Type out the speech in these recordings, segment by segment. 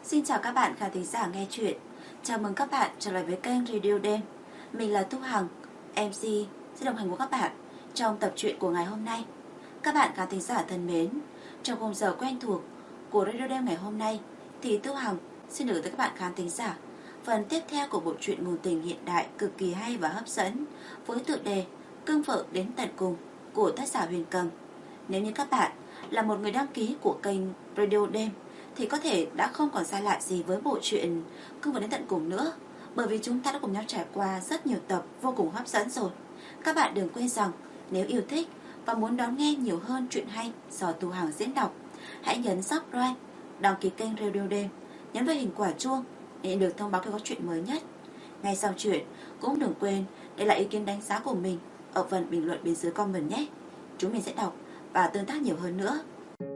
Xin chào các bạn khán thính giả nghe chuyện. Chào mừng các bạn trở lại với kênh Radio Đêm. Mình là Thu Hằng, MC sẽ đồng hành cùng các bạn trong tập truyện của ngày hôm nay. Các bạn khán thính giả thân mến, trong khung giờ quen thuộc của Radio Đêm ngày hôm nay thì Thu Hằng xin gửi tới các bạn khán thính giả phần tiếp theo của bộ truyện ngôn tình hiện đại cực kỳ hay và hấp dẫn với tựa đề Cưng vợ đến tận cùng của tác giả Huyền Cầm. Nếu như các bạn là một người đăng ký của kênh Radio Đêm thì có thể đã không còn xa lạ gì với bộ truyện Cưng vợ đến tận cùng nữa, bởi vì chúng ta đã cùng nhau trải qua rất nhiều tập vô cùng hấp dẫn rồi. Các bạn đừng quên rằng nếu yêu thích và muốn đón nghe nhiều hơn chuyện hay do Thu Hằng diễn đọc, hãy nhấn subscribe, đăng ký kênh Radio Đêm, nhấn vào hình quả chuông để nhận được thông báo khi có chuyện mới nhất. Ngay sau chuyện cũng đừng quên để lại ý kiến đánh giá của mình ở phần bình luận bên dưới comment nhé. Chúng mình sẽ đọc và tương tác nhiều hơn nữa.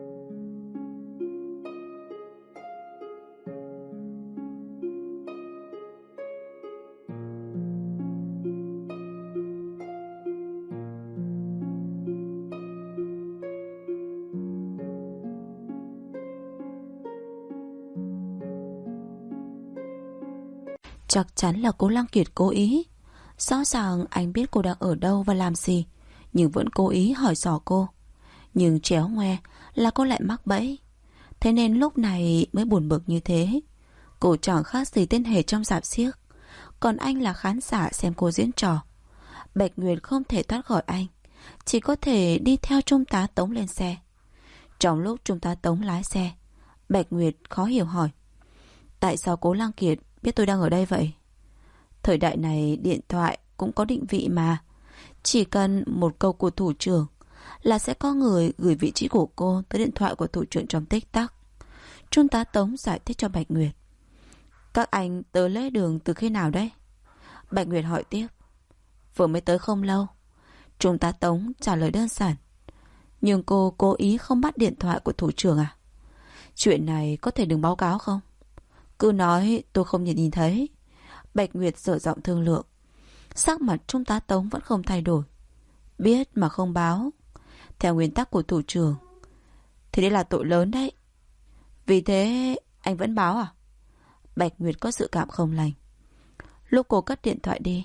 Chắc chắn là cô Lăng Kiệt cố ý. Rõ ràng anh biết cô đang ở đâu và làm gì, nhưng vẫn cố ý hỏi dò cô. Nhưng chéo ngoe là cô lại mắc bẫy. Thế nên lúc này mới buồn bực như thế. Cô chẳng khác gì tên hề trong rạp xiếc, còn anh là khán giả xem cô diễn trò. Bạch Nguyệt không thể thoát khỏi anh, chỉ có thể đi theo Trung tá Tống lên xe. Trong lúc Trung tá Tống lái xe, Bạch Nguyệt khó hiểu hỏi: tại sao cố Lăng Kiệt biết tôi đang ở đây vậy? Thời đại này điện thoại cũng có định vị mà. Chỉ cần một câu của thủ trưởng là sẽ có người gửi vị trí của cô tới điện thoại của thủ trưởng trong tích tắc. Trung tá Tống giải thích cho Bạch Nguyệt. Các anh tới lễ đường từ khi nào đấy? Bạch Nguyệt hỏi tiếp. Vừa mới tới không lâu. Trung tá Tống trả lời đơn giản. Nhưng cô cố ý không bắt điện thoại của thủ trưởng à? Chuyện này có thể đừng báo cáo không? Cứ nói tôi không nhìn thấy. Bạch Nguyệt dở giọng thương lượng. Sắc mặt Trung tá Tống vẫn không thay đổi. Biết mà không báo, theo nguyên tắc của thủ trưởng thì đây là tội lớn đấy. Vì thế anh vẫn báo à? Bạch Nguyệt có dự cảm không lành. Lúc cô cất điện thoại đi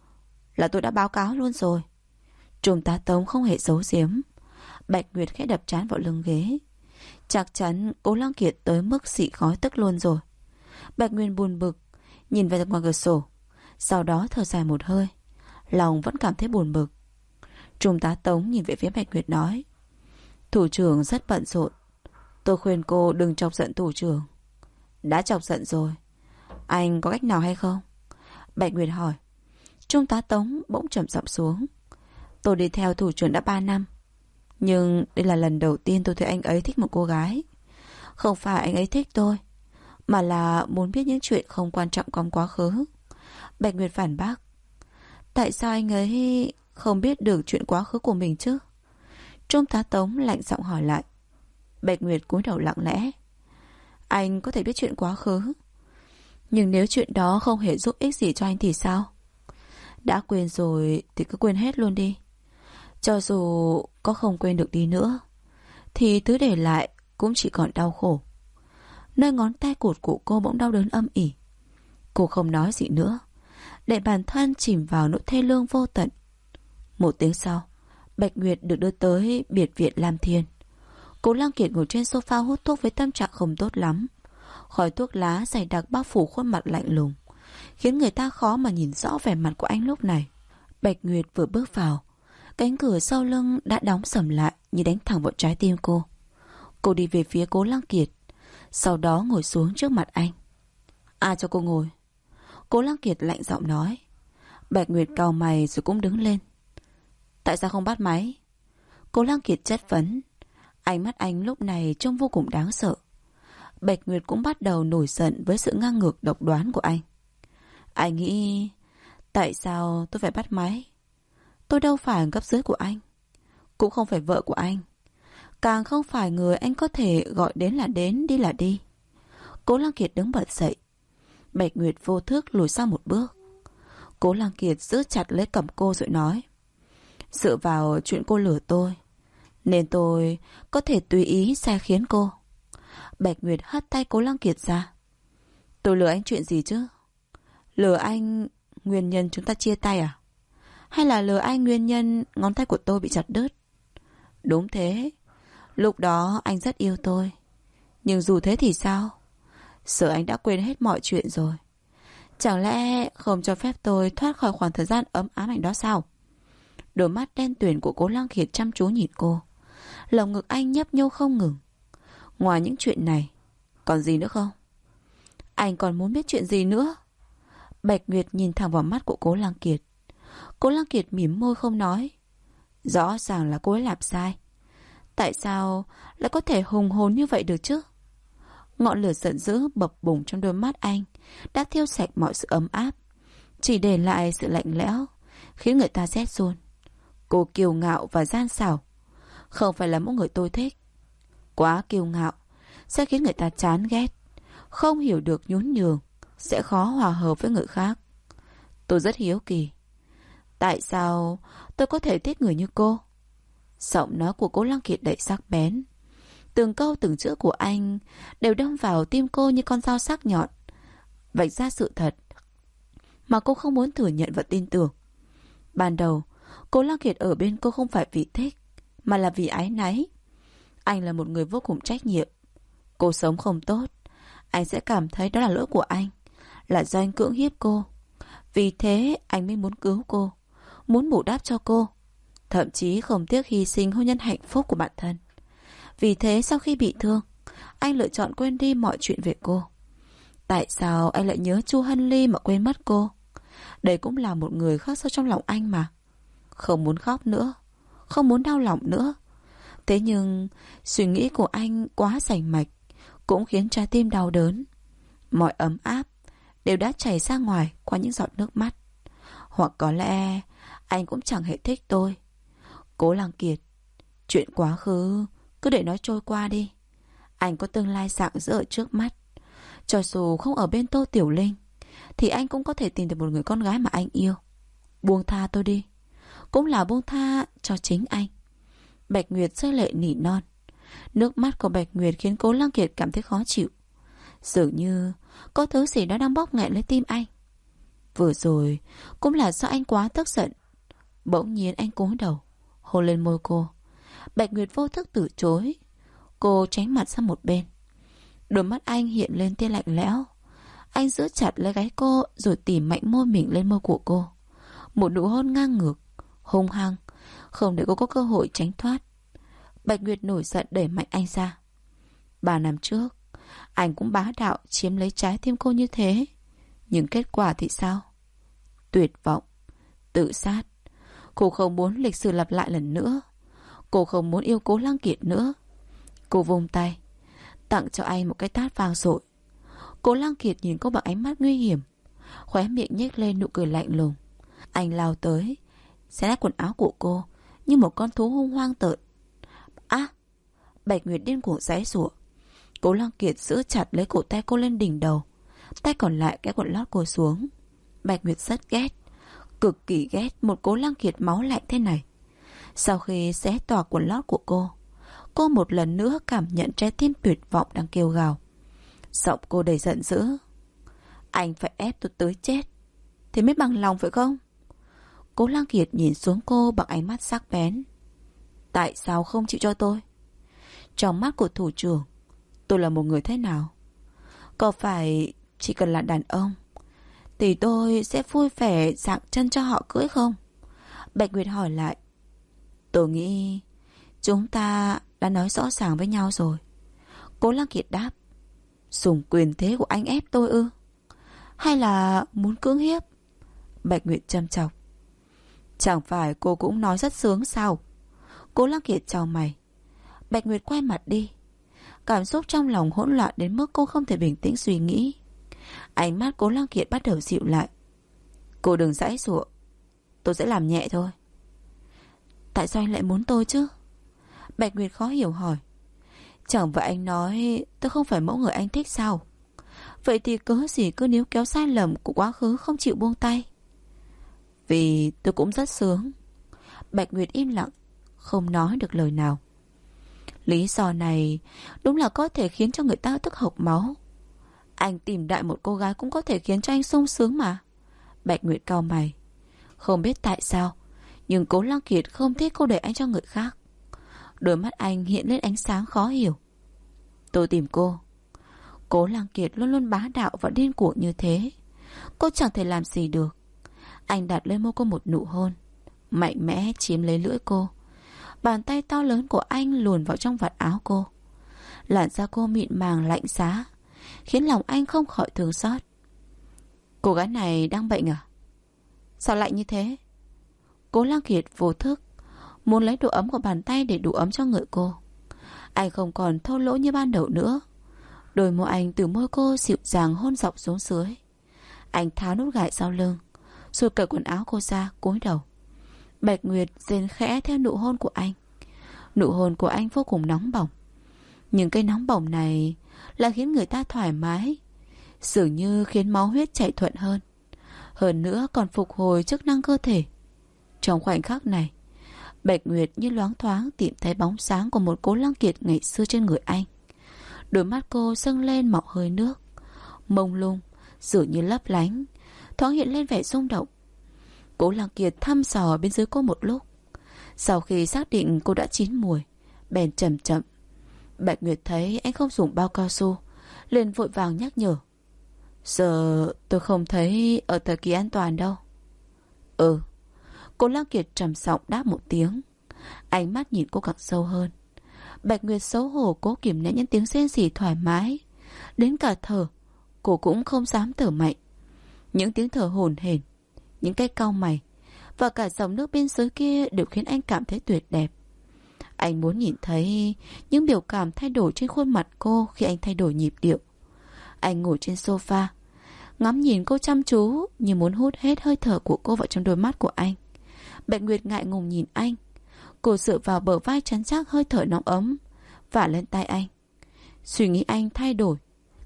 là tôi đã báo cáo luôn rồi. Trung tá Tống không hề giấu giếm. Bạch Nguyệt khẽ đập trán vào lưng ghế. Chắc chắn cố Lăng Kiệt tới mức xị khói tức luôn rồi. Bạch Nguyệt buồn bực nhìn về ngoài cửa sổ, sau đó thở dài một hơi. Lòng vẫn cảm thấy buồn bực. Trung tá Tống nhìn về phía Bạch Nguyệt nói: thủ trưởng rất bận rộn, tôi khuyên cô đừng chọc giận thủ trưởng. Đã chọc giận rồi, anh có cách nào hay không? Bạch Nguyệt hỏi. Trung tá Tống bỗng trầm giọng xuống. Tôi đi theo thủ trưởng đã 3 năm, nhưng đây là lần đầu tiên tôi thấy anh ấy thích một cô gái. Không phải anh ấy thích tôi, mà là muốn biết những chuyện không quan trọng trong quá khứ. Bạch Nguyệt phản bác. Tại sao anh ấy không biết được chuyện quá khứ của mình chứ? Trung tá Tống lạnh giọng hỏi lại. Bạch Nguyệt cúi đầu lặng lẽ. Anh có thể biết chuyện quá khứ, nhưng nếu chuyện đó không hề giúp ích gì cho anh thì sao? Đã quên rồi thì cứ quên hết luôn đi. Cho dù có không quên được đi nữa thì thứ để lại cũng chỉ còn đau khổ. Nơi ngón tay cụt của cô bỗng đau đớn âm ỉ. Cô không nói gì nữa, để bản thân chìm vào nỗi thê lương vô tận. Một tiếng sau, Bạch Nguyệt được đưa tới biệt viện Lam Thiên. Cố Lăng Kiệt ngồi trên sofa hút thuốc với tâm trạng không tốt lắm. Khói thuốc lá dày đặc bao phủ khuôn mặt lạnh lùng, khiến người ta khó mà nhìn rõ vẻ mặt của anh lúc này. Bạch Nguyệt vừa bước vào, cánh cửa sau lưng đã đóng sầm lại như đánh thẳng vào trái tim cô. Cô đi về phía Cố Lăng Kiệt, sau đó ngồi xuống trước mặt anh. Ai cho cô ngồi? Cố Lăng Kiệt lạnh giọng nói. Bạch Nguyệt cau mày rồi cũng đứng lên. Tại sao không bắt máy? Cố Lăng Kiệt chất vấn. Ánh mắt anh lúc này trông vô cùng đáng sợ. Bạch Nguyệt cũng bắt đầu nổi giận với sự ngang ngược độc đoán của anh. Anh nghĩ tại sao tôi phải bắt máy? Tôi đâu phải cấp dưới của anh, cũng không phải vợ của anh, càng không phải người anh có thể gọi đến là đến, đi là đi. Cố Lăng Kiệt đứng bật dậy. Bạch Nguyệt vô thức lùi sang một bước. Cố Lăng Kiệt giữ chặt lấy cầm cô rồi nói: dựa vào chuyện cô lừa tôi, nên tôi có thể tùy ý sai khiến cô. Bạch Nguyệt hất tay Cố Lăng Kiệt ra. Tôi lừa anh chuyện gì chứ? Lừa anh nguyên nhân chúng ta chia tay à? Hay là lừa anh nguyên nhân ngón tay của tôi bị chặt đứt? Đúng thế. Lúc đó anh rất yêu tôi. Nhưng dù thế thì sao? Sợ anh đã quên hết mọi chuyện rồi. Chẳng lẽ không cho phép tôi thoát khỏi khoảng thời gian ấm ám ảnh đó sao? Đôi mắt đen tuyền của Cố Lăng Kiệt chăm chú nhìn cô. Lồng ngực anh nhấp nhô không ngừng. Ngoài những chuyện này, còn gì nữa không? Anh còn muốn biết chuyện gì nữa? Bạch Nguyệt nhìn thẳng vào mắt của Cố Lăng Kiệt. Cố Lăng Kiệt mỉm môi không nói. Rõ ràng là cô ấy làm sai. Tại sao lại có thể hùng hồn như vậy được chứ? Ngọn lửa giận dữ bập bùng trong đôi mắt anh đã thiêu sạch mọi sự ấm áp, chỉ để lại sự lạnh lẽo, khiến người ta rét run. Cô kiêu ngạo và gian xảo, không phải là mẫu người tôi thích. Quá kiêu ngạo sẽ khiến người ta chán ghét, không hiểu được nhún nhường, sẽ khó hòa hợp với người khác. Tôi rất hiếu kỳ, tại sao tôi có thể thích người như cô? Giọng nói của Cố Lăng Kiệt đầy sắc bén. Từng câu từng chữ của anh đều đâm vào tim cô như con dao sắc nhọn, vạch ra sự thật mà cô không muốn thừa nhận và tin tưởng. Ban đầu, Cố Lăng Kiệt ở bên cô không phải vì thích, mà là vì áy náy. Anh là một người vô cùng trách nhiệm. Cô sống không tốt, anh sẽ cảm thấy đó là lỗi của anh, là do anh cưỡng hiếp cô. Vì thế anh mới muốn cứu cô, muốn bù đắp cho cô, thậm chí không tiếc hy sinh hôn nhân hạnh phúc của bản thân. Vì thế sau khi bị thương, anh lựa chọn quên đi mọi chuyện về cô. Tại sao anh lại nhớ Chu Hân Ly mà quên mất cô? Đây cũng là một người khắc sâu trong lòng anh mà. Không muốn khóc nữa, không muốn đau lòng nữa. Thế nhưng suy nghĩ của anh quá rành mạch, cũng khiến trái tim đau đớn. Mọi ấm áp đều đã chảy ra ngoài qua những giọt nước mắt. Hoặc có lẽ anh cũng chẳng hề thích tôi. Cố Lăng Kiệt, chuyện quá khứ cứ để nó trôi qua đi. Anh có tương lai rạng rỡ ở trước mắt. Cho dù không ở bên Tô Tiểu Linh, thì anh cũng có thể tìm được một người con gái mà anh yêu. Buông tha tôi đi, cũng là buông tha cho chính anh. Bạch Nguyệt rơi lệ nỉ non. Nước mắt của Bạch Nguyệt khiến Cố Lăng Kiệt cảm thấy khó chịu. Dường như có thứ gì đó đang bóp nghẹn lấy tim anh. Vừa rồi cũng là do anh quá tức giận. Bỗng nhiên anh cúi đầu hôn lên môi cô. Bạch Nguyệt vô thức từ chối. Cô tránh mặt sang một bên. Đôi mắt anh hiện lên tia lạnh lẽo. Anh giữ chặt lấy gáy cô, rồi tỉ mạnh môi mình lên môi của cô. Một nụ hôn ngang ngược, hung hăng, không để cô có cơ hội tránh thoát. Bạch Nguyệt nổi giận đẩy mạnh anh ra. 3 năm trước, anh cũng bá đạo chiếm lấy trái tim cô như thế. Nhưng kết quả thì sao? Tuyệt vọng, tự sát. Cô không muốn lịch sử lặp lại lần nữa. Cô không muốn yêu Cố Lăng Kiệt nữa. Cô vung tay tặng cho anh một cái tát vang dội. Cố Lăng Kiệt nhìn cô bằng ánh mắt nguy hiểm, khóe miệng nhếch lên nụ cười lạnh lùng. Anh lao tới, xé nát quần áo của cô như một con thú hung hoang tợn. À! Bạch Nguyệt điên cuồng giãy giụa. Cố Lăng Kiệt giữ chặt lấy cổ tay cô lên đỉnh đầu, tay còn lại kéo quần lót cô xuống. Bạch Nguyệt rất ghét, cực kỳ ghét một Cố Lăng Kiệt máu lạnh thế này. Sau khi xé toạc quần lót của cô một lần nữa cảm nhận trái tim tuyệt vọng đang kêu gào. Giọng cô đầy giận dữ. Anh phải ép tôi tới chết thì mới bằng lòng phải không? Cố Lăng Kiệt nhìn xuống cô bằng ánh mắt sắc bén. Tại sao không chịu cho tôi? Trong mắt của thủ trưởng, tôi là một người thế nào? Có phải chỉ cần là đàn ông thì tôi sẽ vui vẻ dạng chân cho họ cưới không? Bạch Nguyệt hỏi lại. Tôi nghĩ chúng ta đã nói rõ ràng với nhau rồi. Cố Lăng Kiệt đáp. Dùng quyền thế của anh ép tôi ư? Hay là muốn cưỡng hiếp? Bạch Nguyệt châm chọc. Chẳng phải cô cũng nói rất sướng sao? Cố Lăng Kiệt chau mày. Bạch Nguyệt quay mặt đi. Cảm xúc trong lòng hỗn loạn đến mức cô không thể bình tĩnh suy nghĩ. Ánh mắt Cố Lăng Kiệt bắt đầu dịu lại. Cô đừng giãy giụa, tôi sẽ làm nhẹ thôi. Tại sao anh lại muốn tôi chứ? Bạch Nguyệt khó hiểu hỏi. Chẳng phải anh nói tôi không phải mẫu người anh thích sao? Vậy thì cớ gì cứ níu kéo sai lầm của quá khứ không chịu buông tay? Vì tôi cũng rất sướng. Bạch Nguyệt im lặng, không nói được lời nào. Lý do này đúng là có thể khiến cho người ta tức hộc máu. Anh tìm đại một cô gái cũng có thể khiến cho anh sung sướng mà. Bạch Nguyệt cau mày. Không biết tại sao, nhưng Cố Lăng Kiệt không thích cô để anh cho người khác. Đôi mắt anh hiện lên ánh sáng khó hiểu. Tôi tìm cô. Cố Lăng Kiệt luôn luôn bá đạo và điên cuồng như thế. Cô chẳng thể làm gì được. Anh đặt lên môi cô một nụ hôn, mạnh mẽ chiếm lấy lưỡi cô. Bàn tay to lớn của anh luồn vào trong vạt áo cô. Làn da cô mịn màng lạnh giá, khiến lòng anh không khỏi thương xót. Cô gái này đang bệnh à? Sao lạnh như thế? Cố Lăng Kiệt vô thức muốn lấy độ ấm của bàn tay để đủ ấm cho người cô. Anh không còn thô lỗ như ban đầu nữa. Đôi môi anh từ môi cô dịu dàng hôn dọc xuống dưới. Anh tháo nút gài sau lưng, rồi cởi quần áo cô ra, cúi đầu. Bạch Nguyệt rên khẽ theo nụ hôn của anh. Nụ hôn của anh vô cùng nóng bỏng. Nhưng cái nóng bỏng này là khiến người ta thoải mái, dường như khiến máu huyết chảy thuận hơn. Hơn nữa còn phục hồi chức năng cơ thể. Trong khoảnh khắc này, Bạch Nguyệt như loáng thoáng tìm thấy bóng sáng của một Cố Lăng Kiệt ngày xưa trên người anh. Đôi mắt cô dâng lên mọng hơi nước, mông lung, dường như lấp lánh, thoáng hiện lên vẻ rung động. Cố Lăng Kiệt thăm dò bên dưới cô một lúc. Sau khi xác định cô đã chín mùi, bèn chậm chậm. Bạch Nguyệt thấy anh không dùng bao cao su, liền vội vàng nhắc nhở. Giờ tôi không thấy ở thời kỳ an toàn đâu. Ừ. Cố Lăng Kiệt trầm giọng đáp một tiếng. Ánh mắt nhìn cô càng sâu hơn. Bạch Nguyệt xấu hổ cố kìm nén những tiếng rên rỉ thoải mái. Đến cả thở, cô cũng không dám thở mạnh. Những tiếng thở hổn hển, những cái cau mày và cả dòng nước bên dưới kia đều khiến anh cảm thấy tuyệt đẹp. Anh muốn nhìn thấy những biểu cảm thay đổi trên khuôn mặt cô khi anh thay đổi nhịp điệu. Anh ngồi trên sofa, ngắm nhìn cô chăm chú, như muốn hút hết hơi thở của cô vào trong đôi mắt của anh. Bạch Nguyệt ngại ngùng nhìn anh. Cô dựa vào bờ vai chắn chắc hơi thở nóng ấm vả lên tay anh. Suy nghĩ anh thay đổi.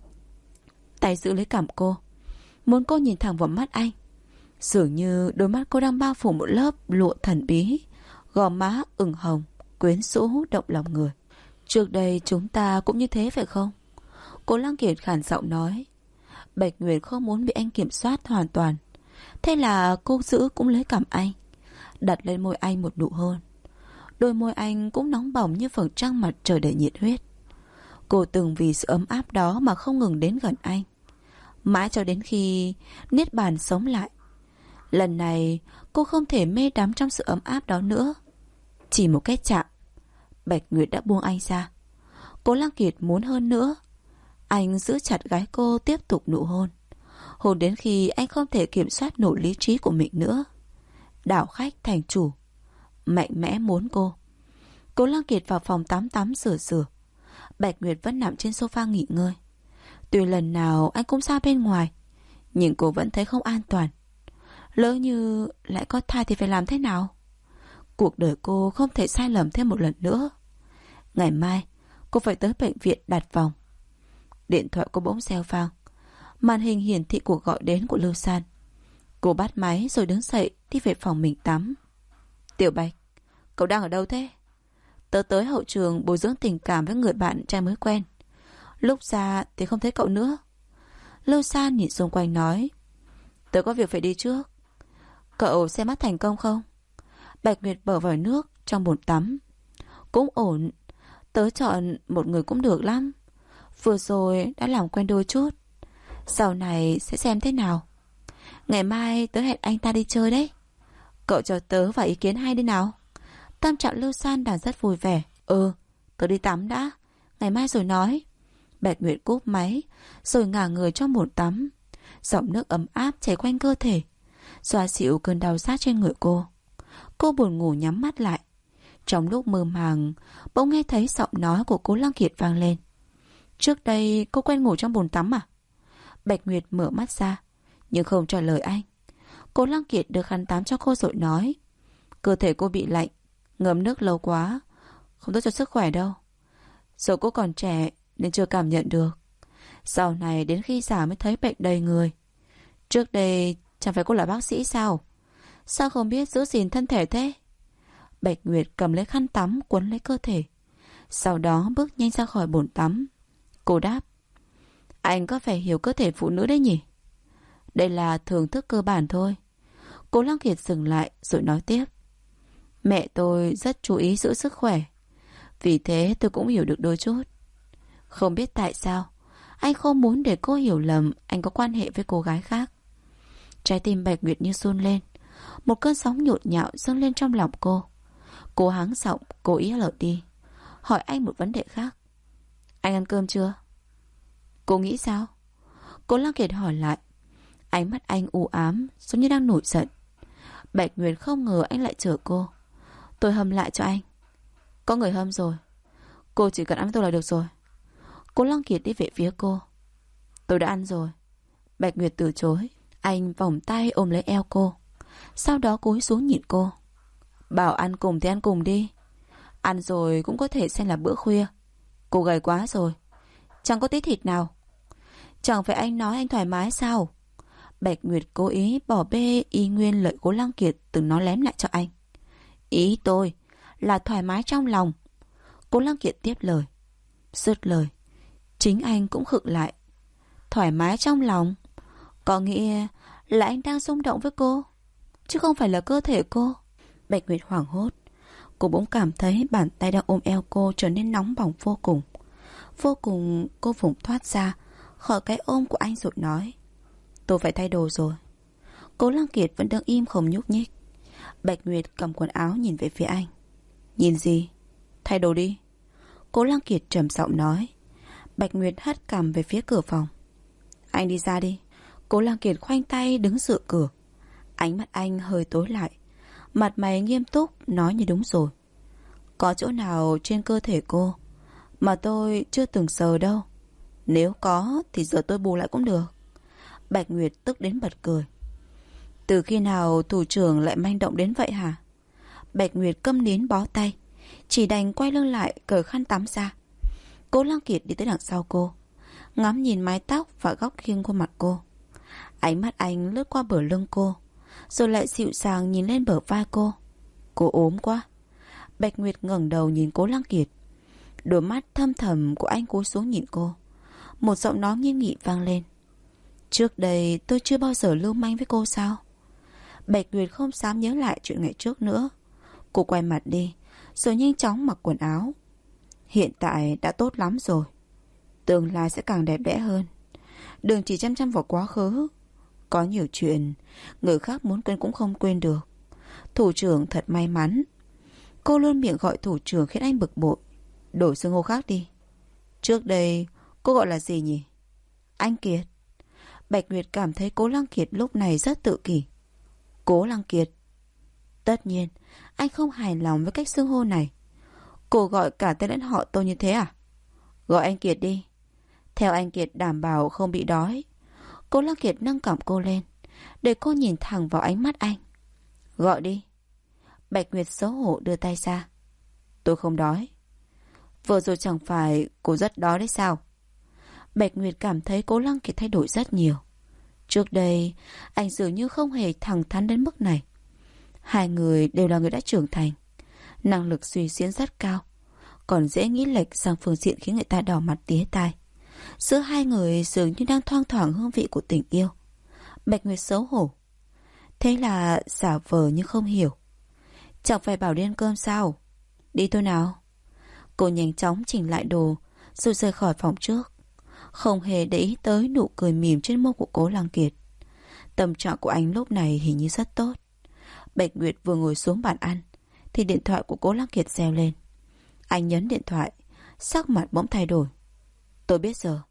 Tay giữ lấy cằm cô, muốn cô nhìn thẳng vào mắt anh. Dường như đôi mắt cô đang bao phủ một lớp lụa thần bí, gò má ửng hồng, quyến rũ động lòng người. Trước đây chúng ta cũng như thế phải không? Cố Lăng Kiệt khàn giọng nói. Bạch Nguyệt không muốn bị anh kiểm soát hoàn toàn, thế là cô giữ cũng lấy cằm anh, đặt lên môi anh một nụ hôn. Đôi môi anh cũng nóng bỏng như vầng trăng mặt trời đầy nhiệt huyết. Cô từng vì sự ấm áp đó mà không ngừng đến gần anh, mãi cho đến khi niết bàn sống lại. Lần này cô không thể mê đắm trong sự ấm áp đó nữa. Chỉ một cái chạm, Bạch Nguyệt đã buông anh ra. Cố Lăng Kiệt muốn hơn nữa. Anh giữ chặt gái cô, tiếp tục nụ hôn. Hôn đến khi anh không thể kiểm soát nổi lý trí của mình nữa. Đảo khách thành chủ, mạnh mẽ muốn cô. Cố Lăng Kiệt vào phòng tắm rửa. Bạch Nguyệt vẫn nằm trên sofa nghỉ ngơi. Tuy lần nào anh cũng ra bên ngoài, nhưng cô vẫn thấy không an toàn. Lỡ như lại có thai thì phải làm thế nào? Cuộc đời cô không thể sai lầm thêm một lần nữa. Ngày mai cô phải tới bệnh viện đặt vòng. Điện thoại cô bỗng reo vang. Màn hình hiển thị cuộc gọi đến của Lưu San. Cô bắt máy rồi đứng dậy đi về phòng mình tắm. Tiểu Bạch, cậu đang ở đâu thế? Tớ tới hậu trường bồi dưỡng tình cảm với người bạn trai mới quen. Lúc ra thì không thấy cậu nữa. Lưu San nhìn xung quanh nói. Tớ có việc phải đi trước. Cậu xem mắt thành công không? Bạch Nguyệt bờ vào nước trong bồn tắm. Cũng ổn. Tớ chọn một người cũng được lắm. Vừa rồi đã làm quen đôi chút. Sau này sẽ xem thế nào. Ngày mai tớ hẹn anh ta đi chơi đấy. Cậu cho tớ vài ý kiến hay đi nào. Tâm trạng Lưu San đang rất vui vẻ. Tớ đi tắm đã, ngày mai rồi nói. Bạch Nguyệt cúp máy rồi ngả người trong bồn tắm. Dòng nước ấm áp chảy quanh cơ thể, xoa dịu cơn đau rát trên người cô. Cô buồn ngủ nhắm mắt lại. Trong lúc mơ màng, bỗng nghe thấy giọng nói của Cố Lăng Kiệt vang lên. Trước đây cô quen ngủ trong bồn tắm à? Bạch Nguyệt mở mắt ra, nhưng không trả lời anh. Cố Lăng Kiệt đưa khăn tắm cho cô rồi nói. Cơ thể cô bị lạnh, ngâm nước lâu quá, không tốt cho sức khỏe đâu. Giờ cô còn trẻ nên chưa cảm nhận được. Sau này đến khi già mới thấy bệnh đầy người. Trước đây chẳng phải cô là bác sĩ sao? Sao không biết giữ gìn thân thể thế? Bạch Nguyệt cầm lấy khăn tắm quấn lấy cơ thể, sau đó bước nhanh ra khỏi bồn tắm. Cô đáp. Anh có phải hiểu cơ thể phụ nữ đấy nhỉ? Đây là thưởng thức cơ bản thôi. Cố Lăng Kiệt dừng lại rồi nói tiếp. Mẹ tôi rất chú ý giữ sức khỏe. Vì thế tôi cũng hiểu được đôi chút. Không biết tại sao anh không muốn để cô hiểu lầm anh có quan hệ với cô gái khác. Trái tim Bạch Nguyệt như run lên. Một cơn sóng nhộn nhạo dâng lên trong lòng cô. Cô hắng giọng cố ý lờ đi, hỏi anh một vấn đề khác. Anh ăn cơm chưa? Cô nghĩ sao? Cố Lăng Kiệt hỏi lại. Ánh mắt anh u ám, giống như đang nổi giận. Bạch Nguyệt không ngờ anh lại chở cô. Tôi hâm lại cho anh. Có người hâm rồi. Cô chỉ cần ăn với tôi là được rồi. Cố Lăng Kiệt đi về phía cô. Tôi đã ăn rồi. Bạch Nguyệt từ chối. Anh vòng tay ôm lấy eo cô, sau đó cúi xuống nhìn cô. Bảo ăn cùng thì ăn cùng đi. Ăn rồi cũng có thể xem là bữa khuya. Cô gầy quá rồi, chẳng có tí thịt nào. Chẳng phải anh nói anh thoải mái sao? Bạch Nguyệt cố ý bỏ bê y nguyên lời Cố Lăng Kiệt từng nói lém lại cho anh. Ý tôi là thoải mái trong lòng. Cố Lăng Kiệt tiếp lời. Dứt lời, chính anh cũng khựng lại. Thoải mái trong lòng có nghĩa là anh đang xung động với cô, chứ không phải là cơ thể cô. Bạch Nguyệt hoảng hốt. Cô bỗng cảm thấy bàn tay đang ôm eo cô trở nên nóng bỏng vô cùng. Vô cùng cô vùng thoát ra khỏi cái ôm của anh rồi nói. Tôi phải thay đồ rồi. Cố Lăng Kiệt vẫn đứng im không nhúc nhích. Bạch Nguyệt cầm quần áo nhìn về phía anh. Nhìn gì? Thay đồ đi. Cố Lăng Kiệt trầm giọng nói. Bạch Nguyệt hất cằm về phía cửa phòng. Anh đi ra đi. Cố Lăng Kiệt khoanh tay đứng dựa cửa. Ánh mắt anh hơi tối lại, mặt mày nghiêm túc nói như đúng rồi. Có chỗ nào trên cơ thể cô mà tôi chưa từng sờ đâu. Nếu có thì giờ tôi bù lại cũng được. Bạch Nguyệt tức đến bật cười. Từ khi nào thủ trưởng lại manh động đến vậy hả? Bạch Nguyệt câm nín bó tay, chỉ đành quay lưng lại cởi khăn tắm ra. Cố Lăng Kiệt đi tới đằng sau cô, ngắm nhìn mái tóc và góc khiêng khuôn mặt cô. Ánh mắt anh lướt qua bờ lưng cô, rồi lại dịu dàng nhìn lên bờ vai cô. Cô ốm quá. Bạch Nguyệt ngẩng đầu nhìn Cố Lăng Kiệt. Đôi mắt thâm thẳm của anh cúi xuống nhìn cô. Một giọng nói nghiêm nghị vang lên. Trước đây tôi chưa bao giờ lưu manh với cô sao? Bạch Nguyệt không dám nhớ lại chuyện ngày trước nữa. Cô quay mặt đi, rồi nhanh chóng mặc quần áo. Hiện tại đã tốt lắm rồi, tương lai sẽ càng đẹp đẽ hơn. Đừng chỉ chăm chăm vào quá khứ. Có nhiều chuyện người khác muốn quên cũng không quên được. Thủ trưởng thật may mắn. Cô luôn miệng gọi thủ trưởng khiến anh bực bội. Đổi xưng hô khác đi. Trước đây cô gọi là gì nhỉ? Anh Kiệt. Bạch Nguyệt cảm thấy Cố Lăng Kiệt lúc này rất tự kỷ. Cố Lăng Kiệt. Tất nhiên anh không hài lòng với cách xưng hô này. Cô gọi cả tên lẫn họ tôi như thế à? Gọi anh Kiệt đi. Theo anh Kiệt đảm bảo không bị đói. Cố Lăng Kiệt nâng cằm cô lên, để cô nhìn thẳng vào ánh mắt anh. Gọi đi. Bạch Nguyệt xấu hổ đưa tay ra. Tôi không đói. Vừa rồi chẳng phải cô rất đói đấy sao? Bạch Nguyệt cảm thấy Cố Lăng Kiệt thay đổi rất nhiều. Trước đây anh dường như không hề thẳng thắn đến mức này. Hai người đều là người đã trưởng thành, năng lực suy diễn rất cao, còn dễ nghĩ lệch sang phương diện khiến người ta đỏ mặt tía tai. Giữa hai người dường như đang thoang thoảng hương vị của tình yêu. Bạch Nguyệt xấu hổ. Thế là giả vờ như không hiểu. Chẳng phải bảo đi ăn cơm sao? Đi thôi nào. Cô nhanh chóng chỉnh lại đồ rồi rời khỏi phòng trước, không hề để ý tới nụ cười mỉm trên môi của Cố Lăng Kiệt. Tâm trạng của anh lúc này hình như rất tốt. Bạch Nguyệt vừa ngồi xuống bàn ăn thì điện thoại của Cố Lăng Kiệt reo lên. Anh nhấn điện thoại, sắc mặt bỗng thay đổi. Tôi biết giờ.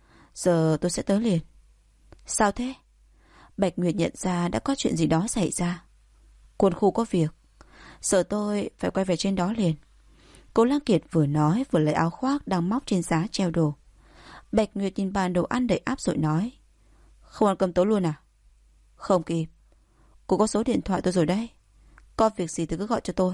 Giờ tôi sẽ tới liền. Sao thế? Bạch Nguyệt nhận ra đã có chuyện gì đó xảy ra. Quân khu có việc. Giờ tôi phải quay về trên đó liền. Cố Lăng Kiệt vừa nói vừa lấy áo khoác đang móc trên giá treo đồ. Bạch Nguyệt nhìn bàn đồ ăn đầy ắp rồi nói. Không ăn cơm tối luôn à? Không kịp. Cô có số điện thoại tôi rồi đấy. Có việc gì thì cứ gọi cho tôi.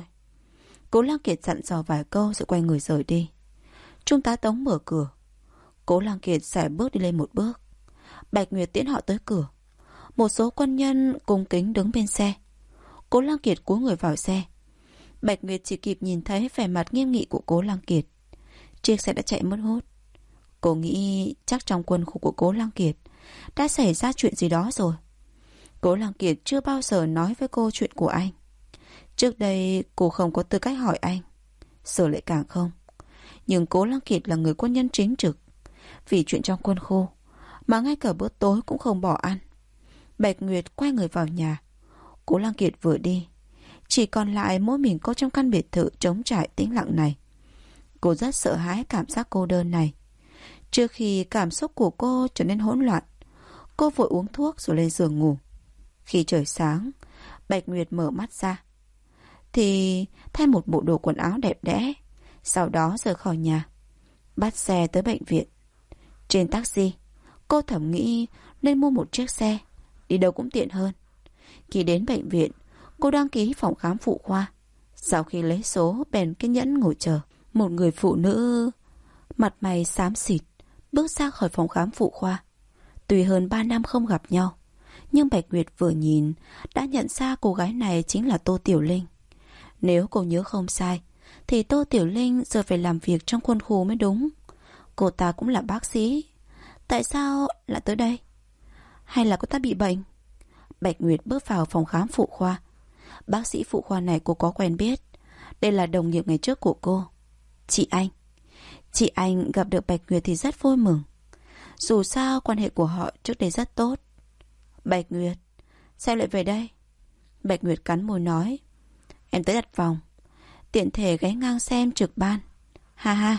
Cố Lăng Kiệt dặn dò vài câu rồi quay người rời đi. Trung tá Tống mở cửa. Cố Lăng Kiệt sải bước đi lên một bước. Bạch Nguyệt tiễn họ tới cửa. Một số quân nhân cung kính đứng bên xe. Cố Lăng Kiệt cúi người vào xe. Bạch Nguyệt chỉ kịp nhìn thấy vẻ mặt nghiêm nghị của Cố Lăng Kiệt. Chiếc xe đã chạy mất hút. Cô nghĩ chắc trong quân khu của Cố Lăng Kiệt đã xảy ra chuyện gì đó rồi. Cố Lăng Kiệt chưa bao giờ nói với cô chuyện của anh. Trước đây cô không có tư cách hỏi anh, giờ lại càng không. Nhưng Cố Lăng Kiệt là người quân nhân chính trực. Vì chuyện trong quân khu mà ngay cả bữa tối cũng không bỏ ăn. Bạch Nguyệt quay người vào nhà. Cố Lăng Kiệt vừa đi, chỉ còn lại mỗi mình cô trong căn biệt thự trống trải tĩnh lặng này. Cô rất sợ hãi cảm giác cô đơn này. Trước khi cảm xúc của cô trở nên hỗn loạn, cô vội uống thuốc rồi lên giường ngủ. Khi trời sáng, Bạch Nguyệt mở mắt ra thì thay một bộ đồ quần áo đẹp đẽ, sau đó rời khỏi nhà, bắt xe tới bệnh viện. Trên taxi, cô thầm nghĩ nên mua một chiếc xe, đi đâu cũng tiện hơn. Khi đến bệnh viện, cô đăng ký phòng khám phụ khoa. Sau khi lấy số, bèn kiên nhẫn ngồi chờ. Một người phụ nữ mặt mày xám xịt bước ra khỏi phòng khám phụ khoa. Tuy hơn 3 năm không gặp nhau, nhưng Bạch Nguyệt vừa nhìn đã nhận ra cô gái này chính là Tô Tiểu Linh. Nếu cô nhớ không sai thì Tô Tiểu Linh giờ phải làm việc trong quân khu mới đúng. Cô ta cũng là bác sĩ, tại sao lại tới đây? Hay là cô ta bị bệnh? Bạch Nguyệt bước vào phòng khám phụ khoa. Bác sĩ phụ khoa này cô có quen biết. Đây là đồng nghiệp ngày trước của cô, chị Anh. Chị Anh gặp được Bạch Nguyệt thì rất vui mừng. Dù sao quan hệ của họ trước đây rất tốt. Bạch Nguyệt, sao lại về đây? Bạch Nguyệt cắn môi nói, em tới đặt vòng, tiện thể ghé ngang xem trực ban. Ha ha.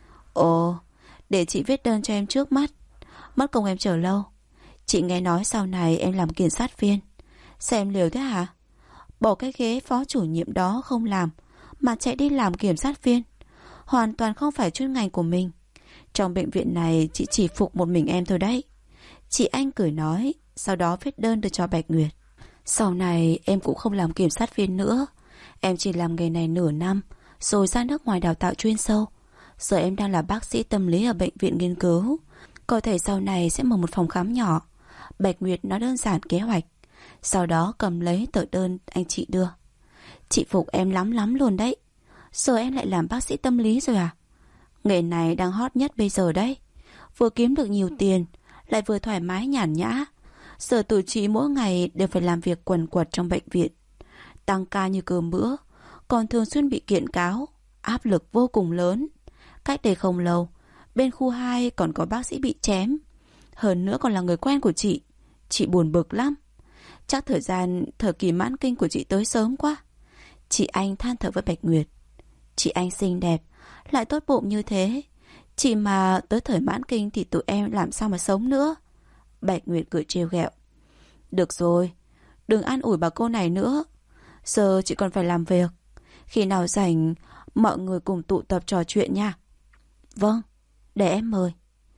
Ồ, để chị viết đơn cho em trước mắt. Mất công em chờ lâu. Chị nghe nói sau này em làm kiểm sát viên. Sao em liều thế hả? Bỏ cái ghế phó chủ nhiệm đó không làm mà chạy đi làm kiểm sát viên, hoàn toàn không phải chuyên ngành của mình. Trong bệnh viện này chị chỉ phục một mình em thôi đấy. Chị Anh cười nói, sau đó viết đơn đưa cho Bạch Nguyệt. Sau này em cũng không làm kiểm sát viên nữa. Em chỉ làm nghề này nửa năm rồi ra nước ngoài đào tạo chuyên sâu. Giờ em đang là bác sĩ tâm lý ở bệnh viện nghiên cứu. Có thể sau này sẽ mở một phòng khám nhỏ. Bạch Nguyệt nói đơn giản kế hoạch, sau đó cầm lấy tờ đơn anh chị đưa. Chị phục em lắm lắm luôn đấy. Giờ em lại làm bác sĩ tâm lý rồi à? Nghề này đang hot nhất bây giờ đấy. Vừa kiếm được nhiều tiền, lại vừa thoải mái nhàn nhã. Giờ tụi chị mỗi ngày đều phải làm việc quần quật trong bệnh viện, tăng ca như cơm bữa, còn thường xuyên bị kiện cáo, áp lực vô cùng lớn. Cách đây không lâu, bên khu 2 còn có bác sĩ bị chém, hơn nữa còn là người quen của chị. Chị buồn bực lắm. Chắc thời kỳ mãn kinh của chị tới sớm quá. Chị Anh than thở với Bạch Nguyệt. Chị Anh xinh đẹp, lại tốt bụng như thế, chị mà tới thời mãn kinh thì tụi em làm sao mà sống nữa. Bạch Nguyệt cười trêu ghẹo. Được rồi, đừng an ủi bà cô này nữa. Giờ chị còn phải làm việc. Khi nào rảnh mọi người cùng tụ tập trò chuyện nha. Vâng, để em mời.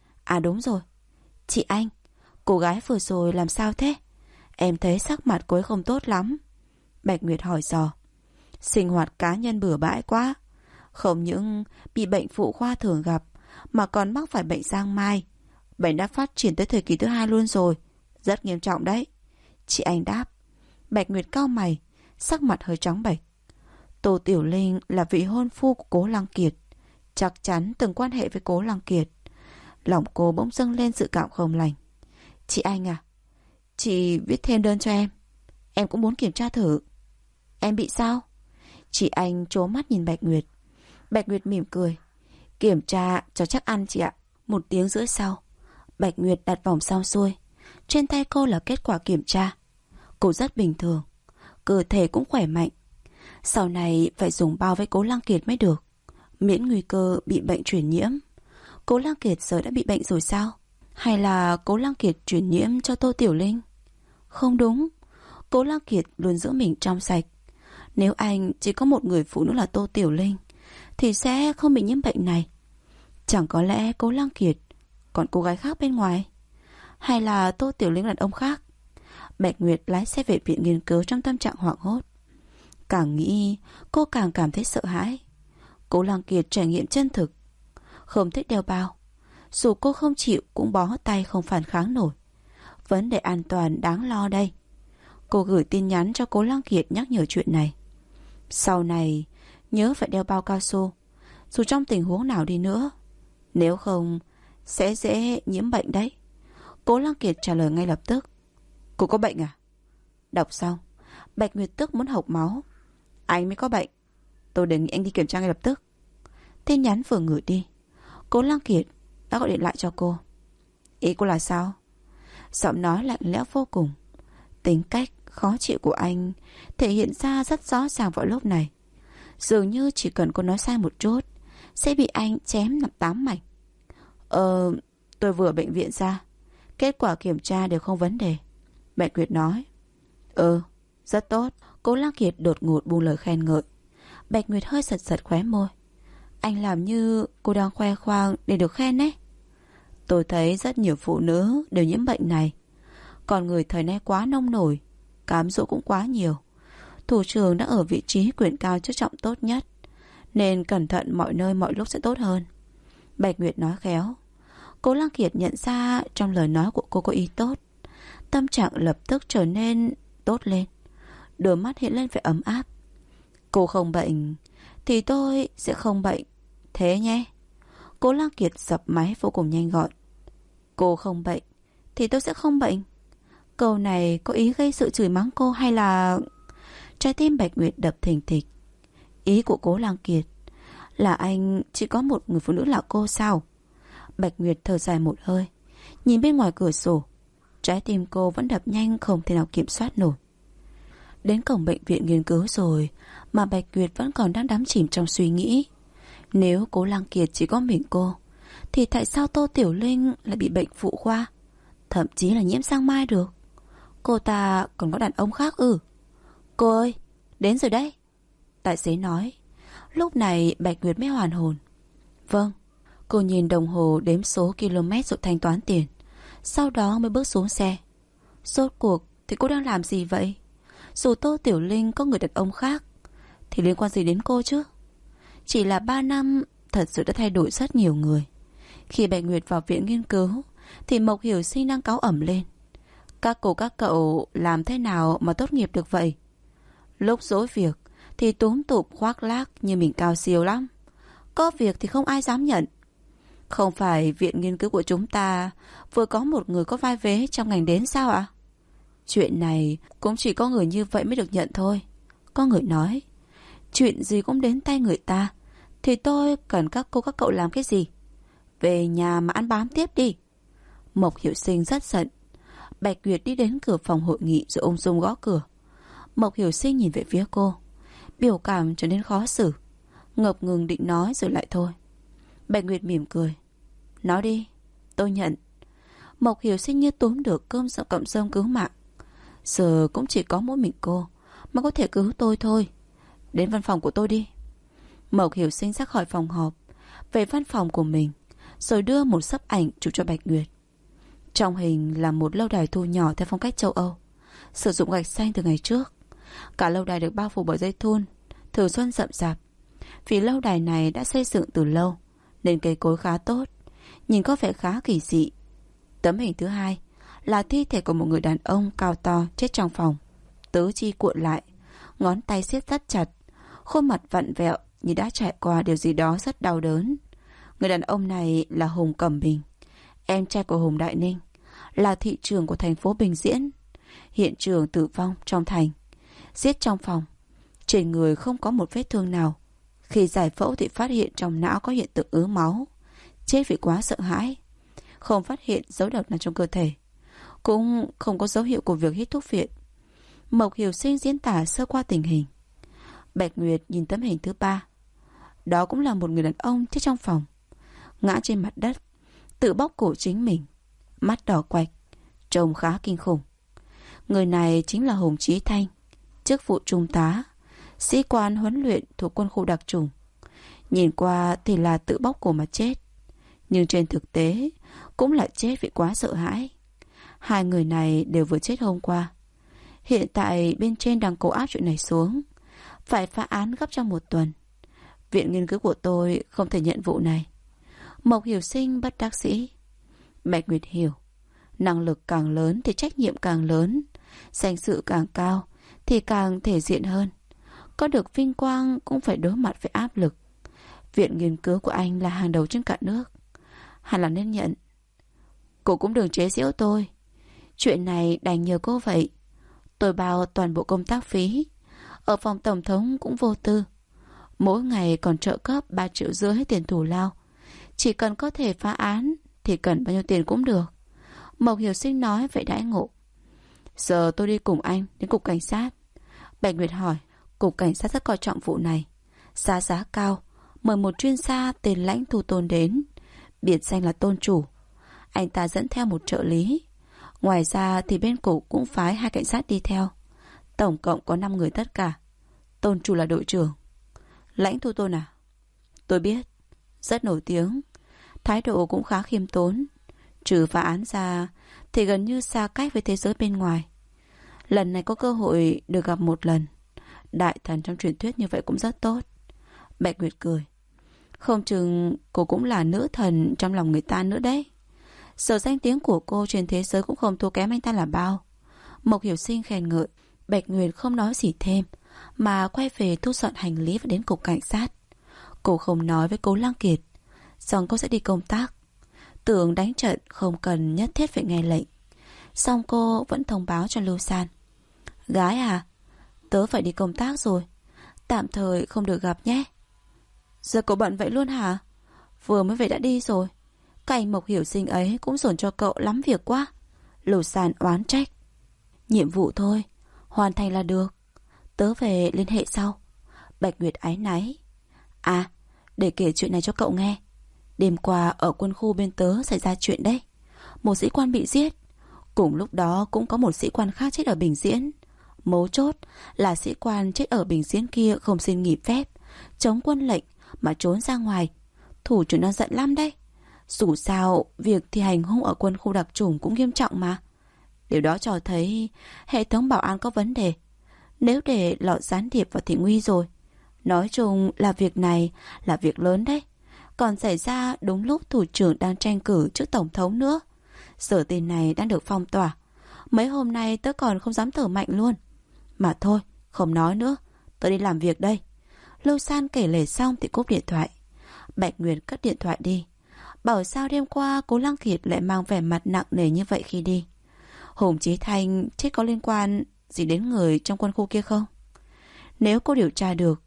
À đúng rồi, chị Anh, cô gái vừa rồi làm sao thế? Em thấy sắc mặt cô ấy không tốt lắm. Bạch Nguyệt hỏi dò. Sinh hoạt cá nhân bừa bãi quá. Không những bị bệnh phụ khoa thường gặp mà còn mắc phải bệnh giang mai. Bệnh đã phát triển tới thời kỳ thứ 2 luôn rồi. Rất nghiêm trọng đấy. Chị Anh đáp. Bạch Nguyệt cau mày, sắc mặt hơi trắng bệch. Tô Tiểu Linh là vị hôn phu của Cố Lăng Kiệt, chắc chắn từng quan hệ với Cố Lăng Kiệt. Lòng cô bỗng dâng lên dự cảm không lành. Chị Anh à, chị viết thêm đơn cho em. Em cũng muốn kiểm tra thử. Em bị sao? Chị Anh trố mắt nhìn Bạch Nguyệt. Bạch Nguyệt mỉm cười. Kiểm tra cho chắc ăn chị ạ. 1 tiếng rưỡi sau, Bạch Nguyệt đặt vòng xong xuôi. Trên tay cô là kết quả kiểm tra. Cô rất bình thường, cơ thể cũng khỏe mạnh. Sau này phải dùng bao với Cố Lăng Kiệt mới được, miễn nguy cơ bị bệnh truyền nhiễm. Cố Lăng Kiệt giờ đã bị bệnh rồi sao? Hay là Cố Lăng Kiệt truyền nhiễm cho Tô Tiểu Linh? Không đúng, Cố Lăng Kiệt luôn giữ mình trong sạch. Nếu anh chỉ có một người phụ nữ là Tô Tiểu Linh thì sẽ không bị nhiễm bệnh này. Chẳng có lẽ Cố Lăng Kiệt còn cô gái khác bên ngoài? Hay là Tô Tiểu Linh là đàn ông khác? Bạch Nguyệt lái xe về viện nghiên cứu trong tâm trạng hoảng hốt. Càng nghĩ cô càng cảm thấy sợ hãi. Cố Lăng Kiệt trải nghiệm chân thực, không thích đeo bao. Dù cô không chịu cũng bó tay không phản kháng nổi. Vấn đề an toàn đáng lo đây. Cô gửi tin nhắn cho Cố Lăng Kiệt nhắc nhở chuyện này. Sau này nhớ phải đeo bao cao su, dù trong tình huống nào đi nữa. Nếu không sẽ dễ nhiễm bệnh đấy. Cố Lăng Kiệt trả lời ngay lập tức. Cô có bệnh à? Đọc xong, Bạch Nguyệt tức muốn hộc máu. Anh mới có bệnh. Tôi đề nghị anh đi kiểm tra ngay lập tức. Tin nhắn vừa gửi đi, Cố Lăng Kiệt đã gọi điện lại cho cô. Ý cô là sao? Giọng nói lạnh lẽo vô cùng. Tính cách khó chịu của anh thể hiện ra rất rõ ràng vào lúc này. Dường như chỉ cần cô nói sai một chút sẽ bị anh chém làm 8 mảnh. Tôi vừa ở bệnh viện ra, kết quả kiểm tra đều không vấn đề, Bạch Nguyệt nói. Rất tốt. Cố Lăng Kiệt đột ngột buông lời khen ngợi. Bạch Nguyệt hơi giật giật khóe môi. Anh làm như cô đang khoe khoang để được khen đấy. Tôi thấy rất nhiều phụ nữ đều nhiễm bệnh này. Còn người thời nay quá nông nổi, cám dỗ cũng quá nhiều. Thủ trưởng đã ở vị trí quyền cao chức trọng tốt nhất, nên cẩn thận mọi nơi mọi lúc sẽ tốt hơn, Bạch Nguyệt nói khéo. Cố Lăng Kiệt nhận ra trong lời nói của cô có ý tốt. Tâm trạng lập tức trở nên tốt lên, đôi mắt hiện lên vẻ ấm áp. Cô không bệnh thì tôi sẽ không bệnh, thế nhé. Cố Lăng Kiệt dập máy vô cùng nhanh gọn. Cô không bệnh thì tôi sẽ không bệnh. Câu này có ý gây sự chửi mắng cô hay là... Trái tim Bạch Nguyệt đập thình thịch. Ý của Cố Lăng Kiệt là anh chỉ có một người phụ nữ là cô sao? Bạch Nguyệt thở dài một hơi, nhìn bên ngoài cửa sổ. Trái tim cô vẫn đập nhanh không thể nào kiểm soát nổi. Đến cổng bệnh viện nghiên cứu rồi mà Bạch Nguyệt vẫn còn đang đắm chìm trong suy nghĩ. Nếu Cố Lăng Kiệt chỉ có mình cô thì tại sao Tô Tiểu Linh lại bị bệnh phụ khoa, thậm chí là nhiễm sang mai được? Cô ta còn có đàn ông khác ư? Cô ơi, đến rồi đấy, tài xế nói. Lúc này Bạch Nguyệt mới hoàn hồn. Vâng. Cô nhìn đồng hồ đếm số km rồi thanh toán tiền, sau đó mới bước xuống xe. Rốt cuộc thì cô đang làm gì vậy? Dù Tô Tiểu Linh có người đàn ông khác thì liên quan gì đến cô chứ? Chỉ là 3 năm thật sự đã thay đổi rất nhiều người. Khi Bạch Nguyệt vào viện nghiên cứu thì Mộc Hiểu Sinh đang cáu ẩm lên. Các cậu làm thế nào mà tốt nghiệp được vậy? Lúc dối việc thì túm tụp khoác lác như mình cao siêu lắm. Có việc thì không ai dám nhận. Không phải viện nghiên cứu của chúng ta vừa có một người có vai vế trong ngành đến sao ạ? Chuyện này cũng chỉ có người như vậy mới được nhận thôi. Có người nói, chuyện gì cũng đến tay người ta thì tôi cần các cậu làm cái gì? Về nhà mà ăn bám tiếp đi. Mộc Hiểu Sinh rất giận. Bạch Nguyệt đi đến cửa phòng hội nghị rồi ung dung gõ cửa. Mộc Hiểu Sinh nhìn về phía cô, biểu cảm trở nên khó xử, ngập ngừng định nói rồi lại thôi. Bạch Nguyệt mỉm cười. Nói đi, tôi nhận. Mộc Hiểu Sinh như túm được cơm sậu cọng rơm cứu mạng. Giờ cũng chỉ có mỗi mình cô mà có thể cứu tôi thôi. Đến văn phòng của tôi đi. Mộc Hiểu Sinh ra khỏi phòng họp, về văn phòng của mình, rồi đưa một xấp ảnh chụp cho Bạch Nguyệt. Trong hình là một lâu đài thu nhỏ theo phong cách châu Âu, sử dụng gạch xanh từ ngày trước. Cả lâu đài được bao phủ bởi dây thun thường xuân rậm rạp. Vì lâu đài này đã xây dựng từ lâu nên cây cối khá tốt, nhìn có vẻ khá kỳ dị. Tấm hình thứ hai là thi thể của một người đàn ông cao to chết trong phòng, tứ chi cuộn lại, ngón tay siết rất chặt, khuôn mặt vặn vẹo như đã trải qua điều gì đó rất đau đớn. Người đàn ông này là Hùng Cẩm Bình, em trai của Hùng Đại Ninh, là thị trưởng của thành phố Bình Diễn. Hiện trường tử vong trong thành, giết trong phòng, trên người không có một vết thương nào. Khi giải phẫu thì phát hiện trong não có hiện tượng ứ máu, chết vì quá sợ hãi. Không phát hiện dấu độc nào trong cơ thể, cũng không có dấu hiệu của việc hít thuốc viện. Mộc Hiểu Sinh diễn tả sơ qua tình hình. Bạch Nguyệt nhìn tấm hình thứ ba. Đó cũng là một người đàn ông chết trong phòng, ngã trên mặt đất, tự bóp cổ chính mình, mắt đỏ quạch, trông khá kinh khủng. Người này chính là Hùng Chí Thanh, chức vụ trung tá, sĩ quan huấn luyện thuộc quân khu đặc chủng. Nhìn qua thì là tự bóp cổ mà chết, nhưng trên thực tế cũng là chết vì quá sợ hãi. Hai người này đều vừa chết hôm qua. Hiện tại bên trên đang cố áp chuyện này xuống, phải phá án gấp trong 1 tuần. Viện nghiên cứu của tôi không thể nhận vụ này. Mộc Hiểu Sinh bất đắc dĩ. Bạch Nguyệt hiểu, năng lực càng lớn thì trách nhiệm càng lớn, danh dự càng cao thì càng thể diện hơn. Có được vinh quang cũng phải đối mặt với áp lực. Viện nghiên cứu của anh là hàng đầu trên cả nước. hẳn là nên nhận. Cô cũng đừng chế giễu tôi. Chuyện này đành nhờ cô vậy. Tôi bao toàn bộ công tác phí. Ở phòng tổng thống cũng vô tư. Mỗi ngày còn trợ cấp 3,5 triệu tiền thù lao. Chỉ cần có thể phá án thì cần bao nhiêu tiền cũng được. Mộc Hiểu Sinh nói vậy đãi ngộ. Giờ tôi đi cùng anh đến cục cảnh sát. Bạch Nguyệt hỏi. Cục cảnh sát rất coi trọng vụ này. Giá cao. Mời một chuyên gia tên Lãnh Thu Tôn đến. Biệt danh là Tôn chủ. Anh ta dẫn theo một trợ lý. Ngoài ra thì bên cục cũng phái 2 cảnh sát đi theo. Tổng cộng có 5 người tất cả. Tôn chủ là đội trưởng. Lãnh Thu Tôn à? Tôi biết. Rất nổi tiếng. Thái độ cũng khá khiêm tốn. Trừ phá án ra thì gần như xa cách với thế giới bên ngoài. Lần này có cơ hội được gặp một lần. Đại thần trong truyền thuyết như vậy cũng rất tốt. Bạch Nguyệt cười. Không chừng cô cũng là nữ thần trong lòng người ta nữa đấy. Sở danh tiếng của cô trên thế giới cũng không thua kém anh ta là bao. Mộc Hiểu Sinh khen ngợi. Bạch Nguyệt không nói gì thêm, mà quay về thu dọn hành lý và đến cục cảnh sát. Cô không nói với Cố Lăng Kiệt rằng cô sẽ đi công tác. Tưởng đánh trận không cần nhất thiết phải nghe lệnh. Xong cô vẫn thông báo cho Lưu San. Gái à, tớ phải đi công tác rồi. Tạm thời không được gặp nhé. Giờ cậu bận vậy luôn hả? Vừa mới về đã đi rồi. Các anh Mộc Hiểu Sinh ấy cũng dồn cho cậu lắm việc quá. Lưu San oán trách. Nhiệm vụ thôi, hoàn thành là được. Tớ về liên hệ sau. Bạch Nguyệt áy náy. À, để kể chuyện này cho cậu nghe. Đêm qua ở quân khu bên tớ xảy ra chuyện đấy. Một sĩ quan bị giết. Cùng lúc đó cũng có một sĩ quan khác chết ở Bình Diễn. Mấu chốt là sĩ quan chết ở Bình Diễn kia không xin nghỉ phép, chống quân lệnh mà trốn ra ngoài. Thủ trưởng đang giận lắm đấy. Dù sao việc thi hành hung ở quân khu đặc chủng cũng nghiêm trọng mà. Điều đó cho thấy hệ thống bảo an có vấn đề. Nếu để lọt gián điệp vào thì nguy rồi. Nói chung là việc này là việc lớn đấy. Còn xảy ra đúng lúc thủ trưởng đang tranh cử trước tổng thống nữa. Giờ tin này đang được phong tỏa. Mấy hôm nay tớ còn không dám thở mạnh luôn. Mà thôi, không nói nữa. Tớ đi làm việc đây. Lưu San kể lể xong thì cúp điện thoại. Bạch Nguyệt cất điện thoại đi. Bảo sao đêm qua Cố Lăng Kiệt lại mang vẻ mặt nặng nề như vậy khi đi. Hùng Chí Thanh chết có liên quan gì đến người trong quân khu kia không? Nếu cô điều tra được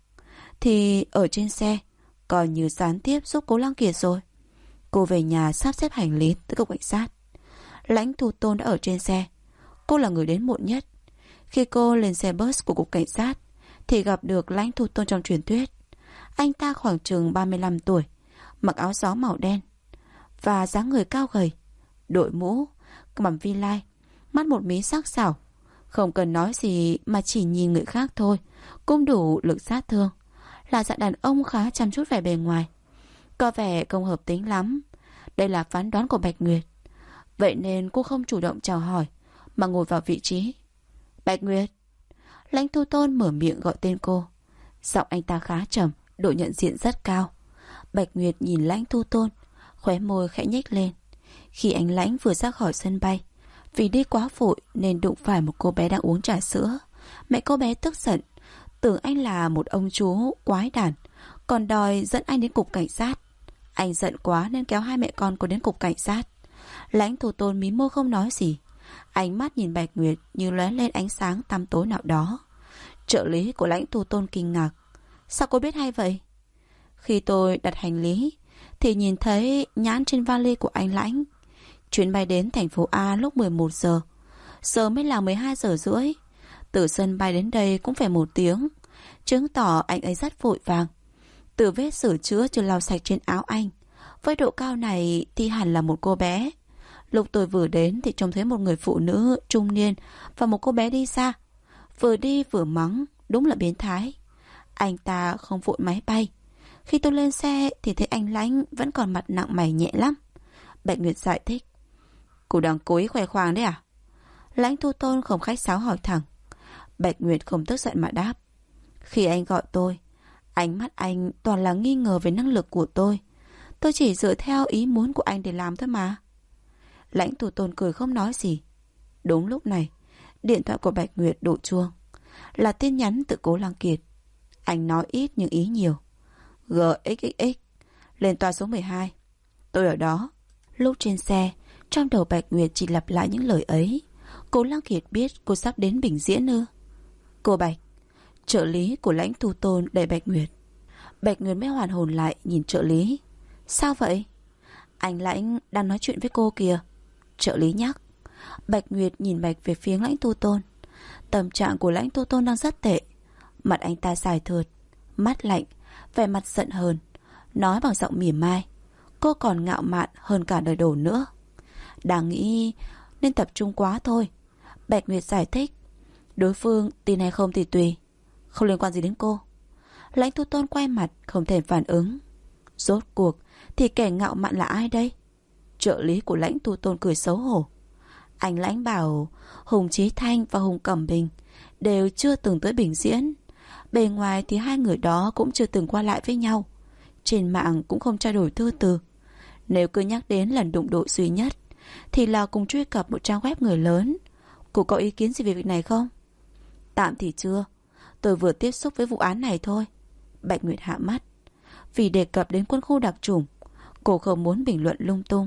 thì ở trên xe coi như gián tiếp giúp Cố Lăng Kiệt rồi. Cô về nhà sắp xếp hành lý tới cục cảnh sát. Lãnh Thu Tôn đã ở trên xe. Cô là người đến muộn nhất. Khi cô lên xe bus của cục cảnh sát thì gặp được Lãnh Thu Tôn trong truyền thuyết. Anh ta khoảng chừng 35 tuổi, mặc áo gió màu đen và dáng người cao gầy, đội mũ, cằm vi lai, mắt một mí sắc sảo. Không cần nói gì mà chỉ nhìn người khác thôi cũng đủ lực sát thương. Là dạng đàn ông khá chăm chút vẻ bề ngoài. Có vẻ không hợp tính lắm. Đây là phán đoán của Bạch Nguyệt. Vậy nên cô không chủ động chào hỏi mà ngồi vào vị trí. Bạch Nguyệt. Lãnh Thu Tôn mở miệng gọi tên cô. Giọng anh ta khá trầm, độ nhận diện rất cao. Bạch Nguyệt nhìn Lãnh Thu Tôn, khóe môi khẽ nhếch lên. Khi anh Lãnh vừa ra khỏi sân bay, vì đi quá vội nên đụng phải một cô bé đang uống trà sữa. Mẹ cô bé tức giận, tưởng anh là một ông chú quái đản, còn đòi dẫn anh đến cục cảnh sát. Anh giận quá nên kéo hai mẹ con cô đến cục cảnh sát. Lãnh Thu Tôn mí môi không nói gì. Ánh mắt nhìn Bạch Nguyệt như lóe lên ánh sáng tăm tối nào đó. Trợ lý của Lãnh Thu Tôn kinh ngạc. Sao cô biết hay vậy? Khi tôi đặt hành lý thì nhìn thấy nhãn trên vali của anh Lãnh. Chuyến bay đến thành phố A lúc 11 giờ. Giờ mới là 12 giờ rưỡi. Từ sân bay đến đây cũng phải 1 tiếng. Chứng tỏ anh ấy rất vội vàng. Từ vết sửa chữa chưa lau sạch trên áo anh, với độ cao này thì hẳn là một cô bé. Lúc tôi vừa đến thì trông thấy một người phụ nữ trung niên và một cô bé đi xa. Vừa đi vừa mắng, đúng là biến thái. Anh ta không vội máy bay. Khi tôi lên xe thì thấy anh Lãnh vẫn còn mặt nặng mày nhẹ lắm. Bạch Nguyệt giải thích. Cô đang cố ý khoe khoang đấy à? Lãnh Thu Tôn không khách sáo hỏi thẳng. Bạch Nguyệt không tức giận mà đáp. Khi anh gọi tôi, ánh mắt anh toàn là nghi ngờ về năng lực của tôi. Tôi chỉ dựa theo ý muốn của anh để làm thôi mà. Lãnh Thu Tôn cười không nói gì. Đúng lúc này, điện thoại của Bạch Nguyệt đổ chuông. Là tin nhắn từ Cố Lăng Kiệt. Anh nói ít nhưng ý nhiều. GXXX, lên toa số 12. Tôi ở đó, Lúc trên xe, trong đầu Bạch Nguyệt chỉ lặp lại những lời ấy. Cố Lăng Kiệt biết cô sắp đến Bình Diễn ư? Cô Bạch. Trợ lý của Lãnh Tu Tôn đẩy Bạch Nguyệt. Bạch Nguyệt mới hoàn hồn lại nhìn trợ lý. Sao vậy? Anh Lãnh đang nói chuyện với cô kìa. Trợ lý nhắc. Bạch Nguyệt nhìn Bạch về phía Lãnh Tu Tôn. Tâm trạng của Lãnh Tu Tôn đang rất tệ. Mặt anh ta dài thượt, mắt lạnh, vẻ mặt giận hờn, nói bằng giọng mỉa mai. Cô còn ngạo mạn hơn cả đời đổ nữa. Đang nghĩ nên tập trung quá thôi. Bạch Nguyệt giải thích. Đối phương tin hay không thì tùy, không liên quan gì đến cô. Lãnh Tu Tôn quay mặt không thể phản ứng. Rốt cuộc thì kẻ ngạo mạn là ai đây? Trợ lý của Lãnh Tu Tôn cười xấu hổ. Anh Lãnh bảo Hùng Chí Thanh và Hùng Cẩm Bình đều chưa từng tới Bình Diễn. Bề ngoài thì hai người đó cũng chưa từng qua lại với nhau. Trên mạng cũng không trao đổi thư từ. Nếu cứ nhắc đến lần đụng độ duy nhất thì là cùng truy cập một trang web người lớn. Cô có ý kiến gì về việc này không? Tạm thì chưa. Tôi vừa tiếp xúc với vụ án này thôi. Bạch Nguyệt hạ mắt. Vì đề cập đến quân khu đặc chủng, cô không muốn bình luận lung tung,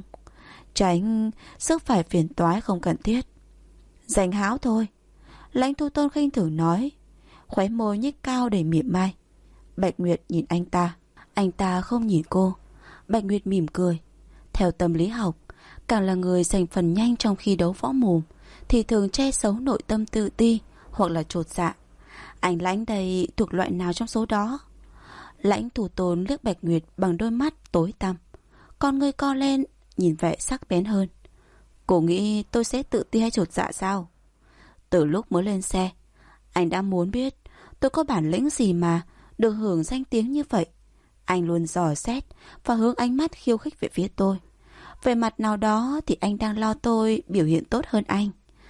tránh sức phải phiền toái không cần thiết. Danh hão thôi. Lãnh Tu Tôn khinh thường nói, khóe môi nhếch cao để mỉa mai. Bạch Nguyệt nhìn anh ta. Anh ta không nhìn cô. Bạch Nguyệt mỉm cười. Theo tâm lý học, càng là người giành phần nhanh trong khi đấu võ mồm thì thường che giấu nội tâm tự ti hoặc là chột dạ. Anh Lãnh đây thuộc loại nào trong số đó? Lãnh Tu Tôn liếc Bạch Nguyệt bằng đôi mắt tối tăm, con ngươi co lên, nhìn vẻ sắc bén hơn. Cô nghĩ tôi sẽ tự ti hay chột dạ sao? Từ lúc mới lên xe, anh đã muốn biết tôi có bản lĩnh gì mà được hưởng danh tiếng như vậy. Anh luôn dò xét và hướng ánh mắt khiêu khích về phía tôi. Về mặt nào đó thì anh đang lo tôi biểu hiện tốt hơn anh.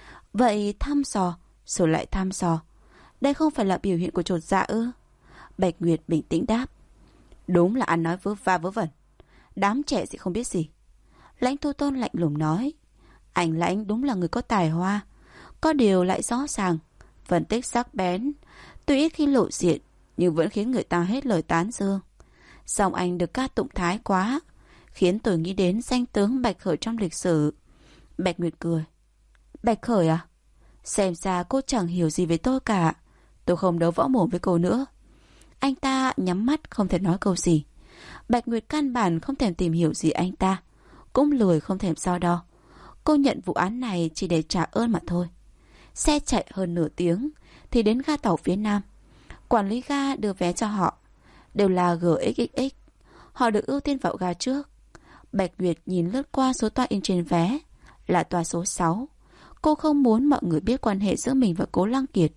Vậy thăm dò rồi lại thăm dò, đây không phải là biểu hiện của chột dạ ư? Bạch Nguyệt bình tĩnh đáp. Đúng là ăn nói vớ va vớ vẩn, đám trẻ sẽ không biết gì. Lãnh Tu Tôn lạnh lùng nói. Anh Lãnh đúng là người có tài hoa, có điều lại rõ ràng, phân tích sắc bén, tuy ít khi lộ diện nhưng vẫn khiến người ta hết lời tán dương. Song anh được ca tụng thái quá, khiến tôi nghĩ đến danh tướng Bạch Khởi trong lịch sử. Bạch Nguyệt cười. Bạch Khởi à? Xem ra cô chẳng hiểu gì về tôi cả. Tôi không đấu võ mồm với cô nữa. Anh ta nhắm mắt không thể nói câu gì. Bạch Nguyệt căn bản không thèm tìm hiểu gì anh ta, cũng lười không thèm so đo. Cô nhận vụ án này chỉ để trả ơn mà thôi. Xe chạy hơn nửa tiếng thì đến ga tàu phía Nam. Quản lý ga đưa vé cho họ, đều là GXXX. Họ được ưu tiên vào ga trước. Bạch Nguyệt nhìn lướt qua số toa in trên vé, là toa số 6. Cô không muốn mọi người biết quan hệ giữa mình và Cố Lăng Kiệt,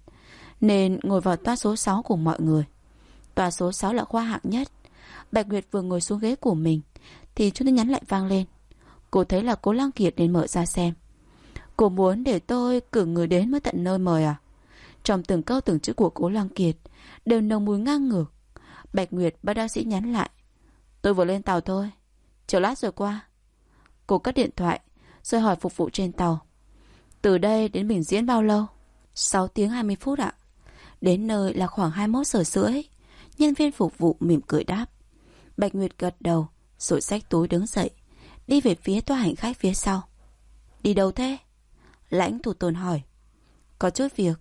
nên ngồi vào toa số 6 cùng mọi người. Toa số 6 là khoa hạng nhất. Bạch Nguyệt vừa ngồi xuống ghế của mình thì chuông tin nhắn lại vang lên. Cô thấy là Cố Lăng Kiệt nên mở ra xem. Cô muốn để tôi cử người đến mới tận nơi mời à? Trong từng câu từng chữ của Cố Lăng Kiệt đều nồng mùi ngang ngược. Bạch Nguyệt bất đắc dĩ nhắn lại. Tôi vừa lên tàu thôi, chờ lát rồi qua. Cô cất điện thoại rồi hỏi phục vụ trên tàu. Từ đây đến Bình Diễn bao lâu? 6 tiếng 20 phút ạ. Đến nơi là khoảng 21 giờ rưỡi. Nhân viên phục vụ mỉm cười đáp. Bạch Nguyệt gật đầu rồi xách túi đứng dậy, đi về phía toa hành khách phía sau. Đi đâu thế? Lãnh Tu Tôn hỏi. Có chút việc,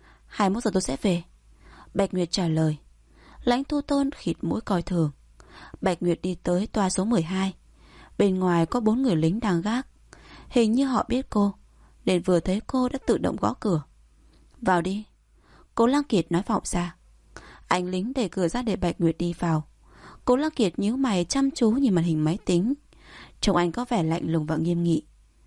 21 giờ tôi sẽ về. Bạch Nguyệt trả lời. Lãnh Tu Tôn khịt mũi coi thường. Bạch Nguyệt đi tới toa số 12. Bên ngoài có 4 người lính đang gác. Hình như họ biết cô, nên vừa thấy cô đã tự động gõ cửa. Vào đi. Cố Lăng Kiệt nói vọng ra. Anh lính đẩy cửa ra để Bạch Nguyệt đi vào. Cố Lăng Kiệt nhíu mày chăm chú nhìn màn hình máy tính. Trông anh có vẻ lạnh lùng và nghiêm nghị.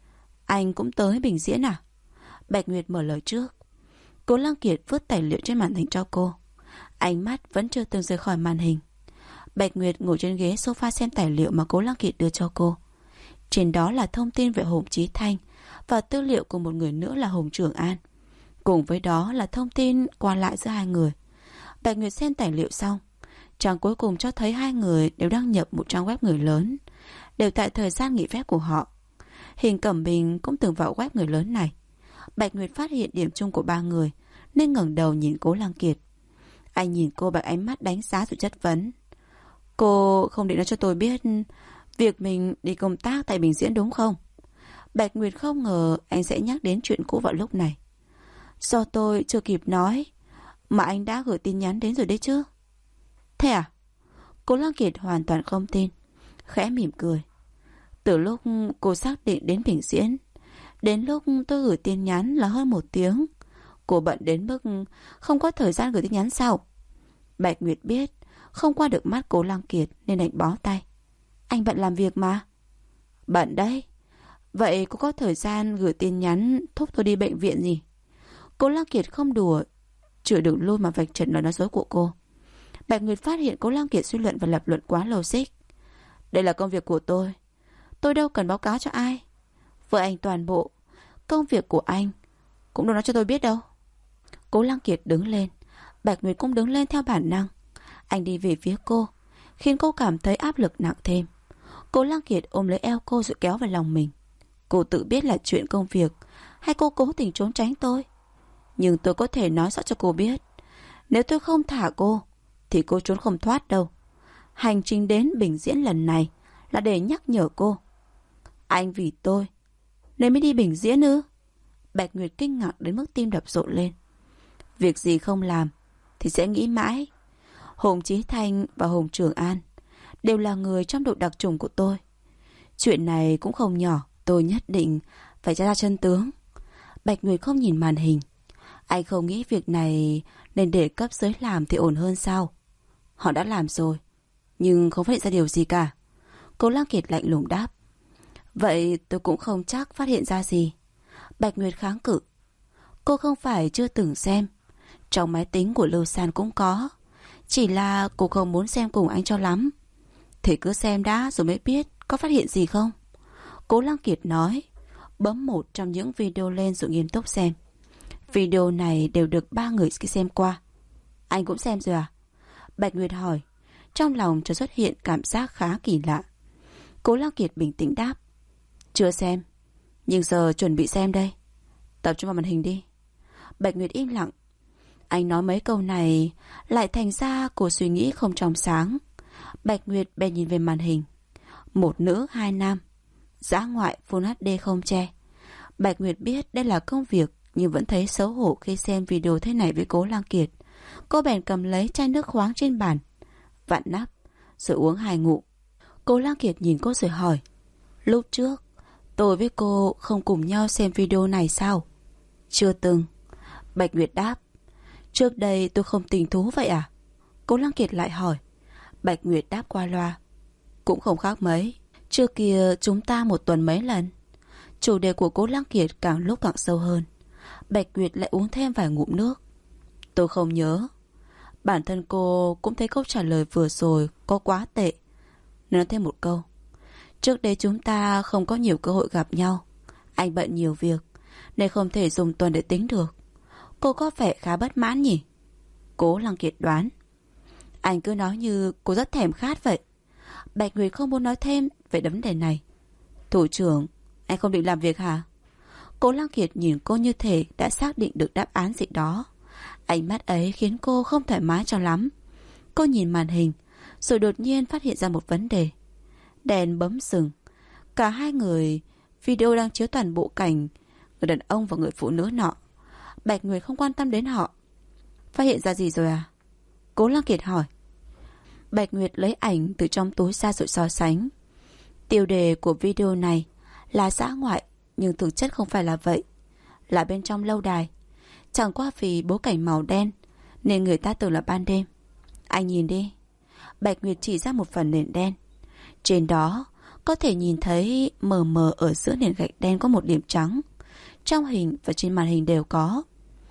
Anh cũng tới Bình Diễn à? Bạch Nguyệt mở lời trước. Cố Lăng Kiệt vứt tài liệu trên màn hình cho cô. Ánh mắt vẫn chưa từng rời khỏi màn hình. Bạch Nguyệt ngồi trên ghế sofa xem tài liệu mà Cố Lăng Kiệt đưa cho cô. Trên đó là thông tin về Hùng Chí Thanh và tư liệu của một người nữa là Hùng Trường An. Cùng với đó là thông tin qua lại giữa hai người. Bạch Nguyệt xem tài liệu xong, trang cuối cùng cho thấy hai người đều đăng nhập một trang web người lớn, đều tại thời gian nghỉ phép của họ. Hình Cẩm Bình cũng từng vào web người lớn này. Bạch Nguyệt phát hiện điểm chung của ba người nên ngẩng đầu nhìn Cố Lăng Kiệt. Anh nhìn cô bằng ánh mắt đánh giá sự chất vấn. Cô không định nói cho tôi biết Việc mình đi công tác tại Bình Diễn đúng không? Bạch Nguyệt không ngờ anh sẽ nhắc đến chuyện cũ vào lúc này. Do tôi chưa kịp nói mà anh đã gửi tin nhắn đến rồi đấy chứ. Thế à? Cố Lăng Kiệt hoàn toàn không tin, khẽ mỉm cười. Từ lúc cô xác định đến Bình Diễn, đến lúc tôi gửi tin nhắn là hơn 1 tiếng. Cô bận đến mức không có thời gian gửi tin nhắn sao? Bạch Nguyệt biết không qua được mắt Cố Lăng Kiệt nên đành bó tay. Anh bận làm việc mà. Bận đấy. Vậy cô có thời gian gửi tin nhắn thúc tôi đi bệnh viện gì? Cố Lăng Kiệt không đùa, chửi đừng lui mà vạch trần lời nói dối của cô. Bạch Nguyệt phát hiện Cố Lăng Kiệt suy luận và lập luận quá logic. Đây là công việc của tôi đâu cần báo cáo cho ai. Với anh toàn bộ công việc của anh cũng đâu nói cho tôi biết đâu. Cố Lăng Kiệt đứng lên, Bạch Nguyệt cũng đứng lên theo bản năng. Anh đi về phía cô, khiến cô cảm thấy áp lực nặng thêm. Cố Lăng Kiệt ôm lấy eo cô rồi kéo vào lòng mình. Cô tự biết là chuyện công việc, hay cô cố tình trốn tránh tôi? Nhưng tôi có thể nói rõ cho cô biết, nếu tôi không thả cô thì cô trốn không thoát đâu. Hành trình đến Bình Diễn lần này là để nhắc nhở cô. Anh vì tôi nên mới đi Bình Diễn ư? Bạch Nguyệt kinh ngạc đến mức tim đập rộn lên. Việc gì không làm thì sẽ nghĩ mãi. Hùng Chí Thanh và Hùng Trường An đều là người trong đội đặc chủng của tôi. Chuyện này cũng không nhỏ, tôi nhất định phải tra ra chân tướng. Bạch Nguyệt không nhìn màn hình. Anh không nghĩ việc này nên để cấp dưới làm thì ổn hơn sao? Họ đã làm rồi, nhưng không phát hiện ra điều gì cả. Cố Lăng Kiệt lạnh lùng đáp. Vậy tôi cũng không chắc phát hiện ra gì. Bạch Nguyệt kháng cự. Cô không phải chưa từng xem, trong máy tính của Lưu San cũng có. Chỉ là cô không muốn xem cùng anh cho lắm. Thì cứ xem đã rồi mới biết có phát hiện gì không. Cố Lăng Kiệt nói, bấm một trong những video lên rồi nghiêm túc xem. Video này đều được 3 người xem qua. Anh cũng xem rồi à? Bạch Nguyệt hỏi. Trong lòng chợt xuất hiện cảm giác khá kỳ lạ. Cố Lăng Kiệt bình tĩnh đáp. Chưa xem, nhưng giờ chuẩn bị xem đây. Tập trung vào màn hình đi. Bạch Nguyệt im lặng. Anh nói mấy câu này lại thành ra cô suy nghĩ không trong sáng. Bạch Nguyệt bèn nhìn về màn hình. 1 nữ 2 nam, dã ngoại Full HD không che. Bạch Nguyệt biết đây là công việc, nhưng vẫn thấy xấu hổ khi xem video thế này với Cố Lăng Kiệt. Cô bèn cầm lấy chai nước khoáng trên bàn, vặn nắp rồi uống 2 ngụm. Cố Lăng Kiệt nhìn cô rồi hỏi. Lúc trước tôi với cô không cùng nhau xem video này sao? Chưa từng. Bạch Nguyệt đáp. Trước đây tôi không tình thú vậy à? Cố Lăng Kiệt lại hỏi. Bạch Nguyệt đáp qua loa. Cũng không khác mấy. Trước kia chúng ta 1 tuần mấy lần. Chủ đề của Cố Lăng Kiệt càng lúc càng sâu hơn. Bạch Nguyệt lại uống thêm vài ngụm nước. Tôi không nhớ. Bản thân cô cũng thấy câu trả lời vừa rồi có quá tệ, nên nói thêm một câu. Trước đây chúng ta không có nhiều cơ hội gặp nhau. Anh bận nhiều việc nên không thể dùng tuần để tính được. Cô có vẻ khá bất mãn nhỉ? Cố Lăng Kiệt đoán. Anh cứ nói như cô rất thèm khát vậy. Bạch Nguyệt không muốn nói thêm về vấn đề này. Thủ trưởng, anh không định làm việc hả? Cố Lăng Kiệt nhìn cô như thể đã xác định được đáp án gì đó. Ánh mắt ấy khiến cô không thoải mái cho lắm. Cô nhìn màn hình rồi đột nhiên phát hiện ra một vấn đề. Đèn bấm dừng. Cả hai người video đang chiếu toàn bộ cảnh người đàn ông và người phụ nữ nọ. Bạch Nguyệt không quan tâm đến họ. Phát hiện ra gì rồi à? Cố Lăng Kiệt hỏi. Bạch Nguyệt lấy ảnh từ trong túi ra rồi so sánh. Tiêu đề của video này là dã ngoại, nhưng thực chất không phải là vậy. Là bên trong lâu đài. Chẳng qua vì bối cảnh màu đen nên người ta tưởng là ban đêm. Anh nhìn đi. Bạch Nguyệt chỉ ra một phần nền đen. Trên đó có thể nhìn thấy mờ mờ ở giữa nền gạch đen có một điểm trắng. Trong hình và trên màn hình đều có.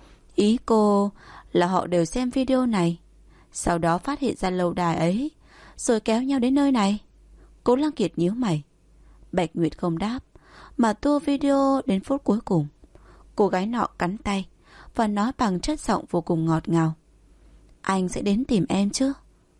Ý cô là họ đều xem video này, sau đó phát hiện ra lâu đài ấy, rồi kéo nhau đến nơi này. Cố Lăng Kiệt nhíu mày. Bạch Nguyệt không đáp, mà tua video đến phút cuối cùng. Cô gái nọ cắn tay và nói bằng chất giọng vô cùng ngọt ngào. Anh sẽ đến tìm em chứ?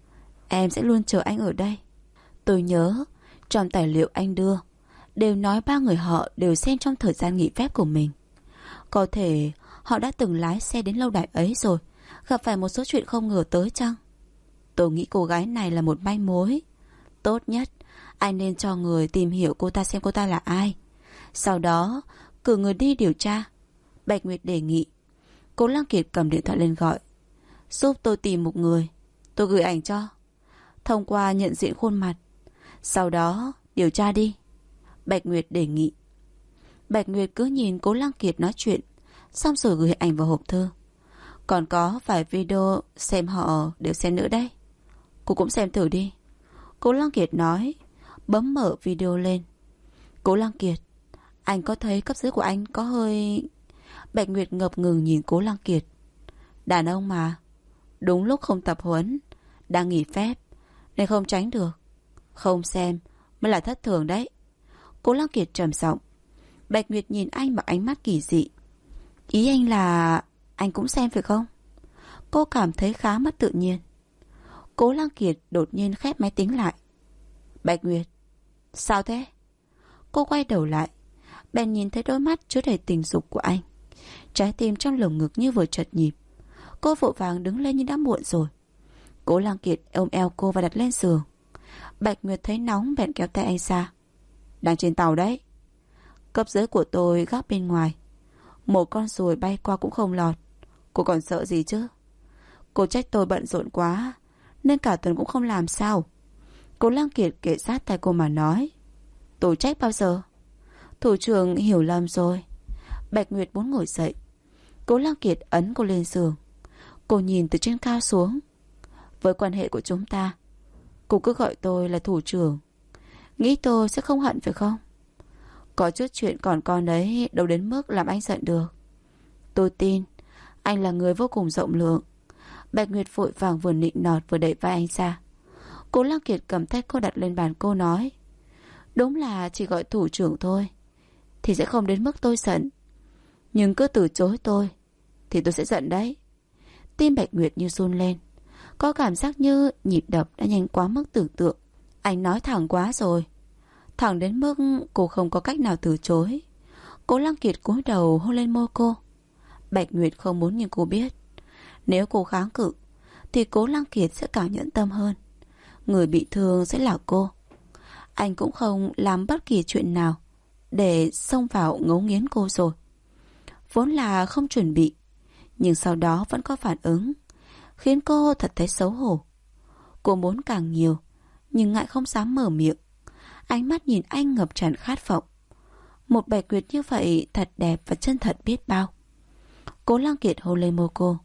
Em sẽ luôn chờ anh ở đây. Tôi nhớ trong tài liệu anh đưa đều nói 3 người họ đều xem trong thời gian nghỉ phép của mình. Có thể họ đã từng lái xe đến lâu đài ấy rồi, gặp phải một số chuyện không ngờ tới chăng? Tôi nghĩ cô gái này là một manh mối. Tốt nhất Anh nên cho người tìm hiểu cô ta xem cô ta là ai. Sau đó cử người đi điều tra. Bạch Nguyệt đề nghị. Cố Lăng Kiệt cầm điện thoại lên gọi. Giúp tôi tìm một người, tôi gửi ảnh cho. Thông qua nhận diện khuôn mặt, sau đó điều tra đi, Bạch Nguyệt đề nghị. Bạch Nguyệt cứ nhìn Cố Lăng Kiệt nói chuyện, xong rồi gửi ảnh vào hộp thư. Còn có vài video xem họ đều xem nữa đấy. Cô cũng xem thử đi, Cố Lăng Kiệt nói, bấm mở video lên. Cố Lăng Kiệt, anh có thấy cấp dưới của anh có hơi... Bạch Nguyệt ngập ngừng nhìn Cố Lăng Kiệt. Đàn ông mà, đúng lúc không tập huấn, đang nghỉ phép nên không tránh được. Không xem mới là thất thường đấy. Cố Lăng Kiệt trầm giọng. Bạch Nguyệt nhìn anh bằng ánh mắt kỳ dị. Ý anh là anh cũng xem phải không? Cô cảm thấy khá mất tự nhiên. Cố Lăng Kiệt đột nhiên khép máy tính lại. Bạch Nguyệt, sao thế? Cô quay đầu lại, bèn nhìn thấy đôi mắt chứa đầy tình dục của anh. Trái tim trong lồng ngực như vừa chợt nhịp. Cô vội vàng đứng lên nhưng đã muộn rồi. Cố Lăng Kiệt ôm eo cô và đặt lên giường. Bạch Nguyệt thấy nóng bèn kéo tay anh ra. Đang trên tàu đấy. Cấp dưới của tôi gác bên ngoài. Một con ruồi bay qua cũng không lọt. Cô còn sợ gì chứ? Cô trách tôi bận rộn quá nên cả tuần cũng không làm sao. Cố Lăng Kiệt kể sát tay cô mà nói. Tôi trách bao giờ? Thủ trưởng hiểu lầm rồi. Bạch Nguyệt muốn ngồi dậy. Cố Lăng Kiệt ấn cô lên giường. Cô nhìn từ trên cao xuống. Với quan hệ của chúng ta, cô cứ gọi tôi là thủ trưởng. Nghĩ tôi sẽ không hận phải không? Có chút chuyện còn con đấy đâu đến mức làm anh giận được. Tôi tin anh là người vô cùng rộng lượng. Bạch Nguyệt vội vàng vừa nịnh nọt vừa đẩy vai anh ra. Cố Lăng Kiệt cầm tay cô đặt lên bàn cô nói. Đúng là chỉ gọi thủ trưởng thôi thì sẽ không đến mức tôi giận. Nhưng cứ từ chối tôi thì tôi sẽ giận đấy. Tim Bạch Nguyệt như run lên. Có cảm giác như nhịp đập đã nhanh quá mức tưởng tượng. Anh nói thẳng quá rồi. Thẳng đến mức cô không có cách nào từ chối. Cố Lăng Kiệt cúi đầu hôn lên môi cô. Bạch Nguyệt không muốn nhưng cô biết, nếu cô kháng cự thì Cố Lăng Kiệt sẽ càng nhẫn tâm hơn. Người bị thương sẽ là cô. Anh cũng không làm bất kỳ chuyện nào để xông vào ngấu nghiến cô rồi. Vốn là không chuẩn bị, nhưng sau đó vẫn có phản ứng, khiến cô thật thấy xấu hổ. Cô muốn càng nhiều, nhưng ngại không dám mở miệng. Ánh mắt nhìn anh ngập tràn khát vọng. Một Bạch Nguyệt như vậy thật đẹp và chân thật biết bao. Cố Lăng Kiệt hôn lên môi cô.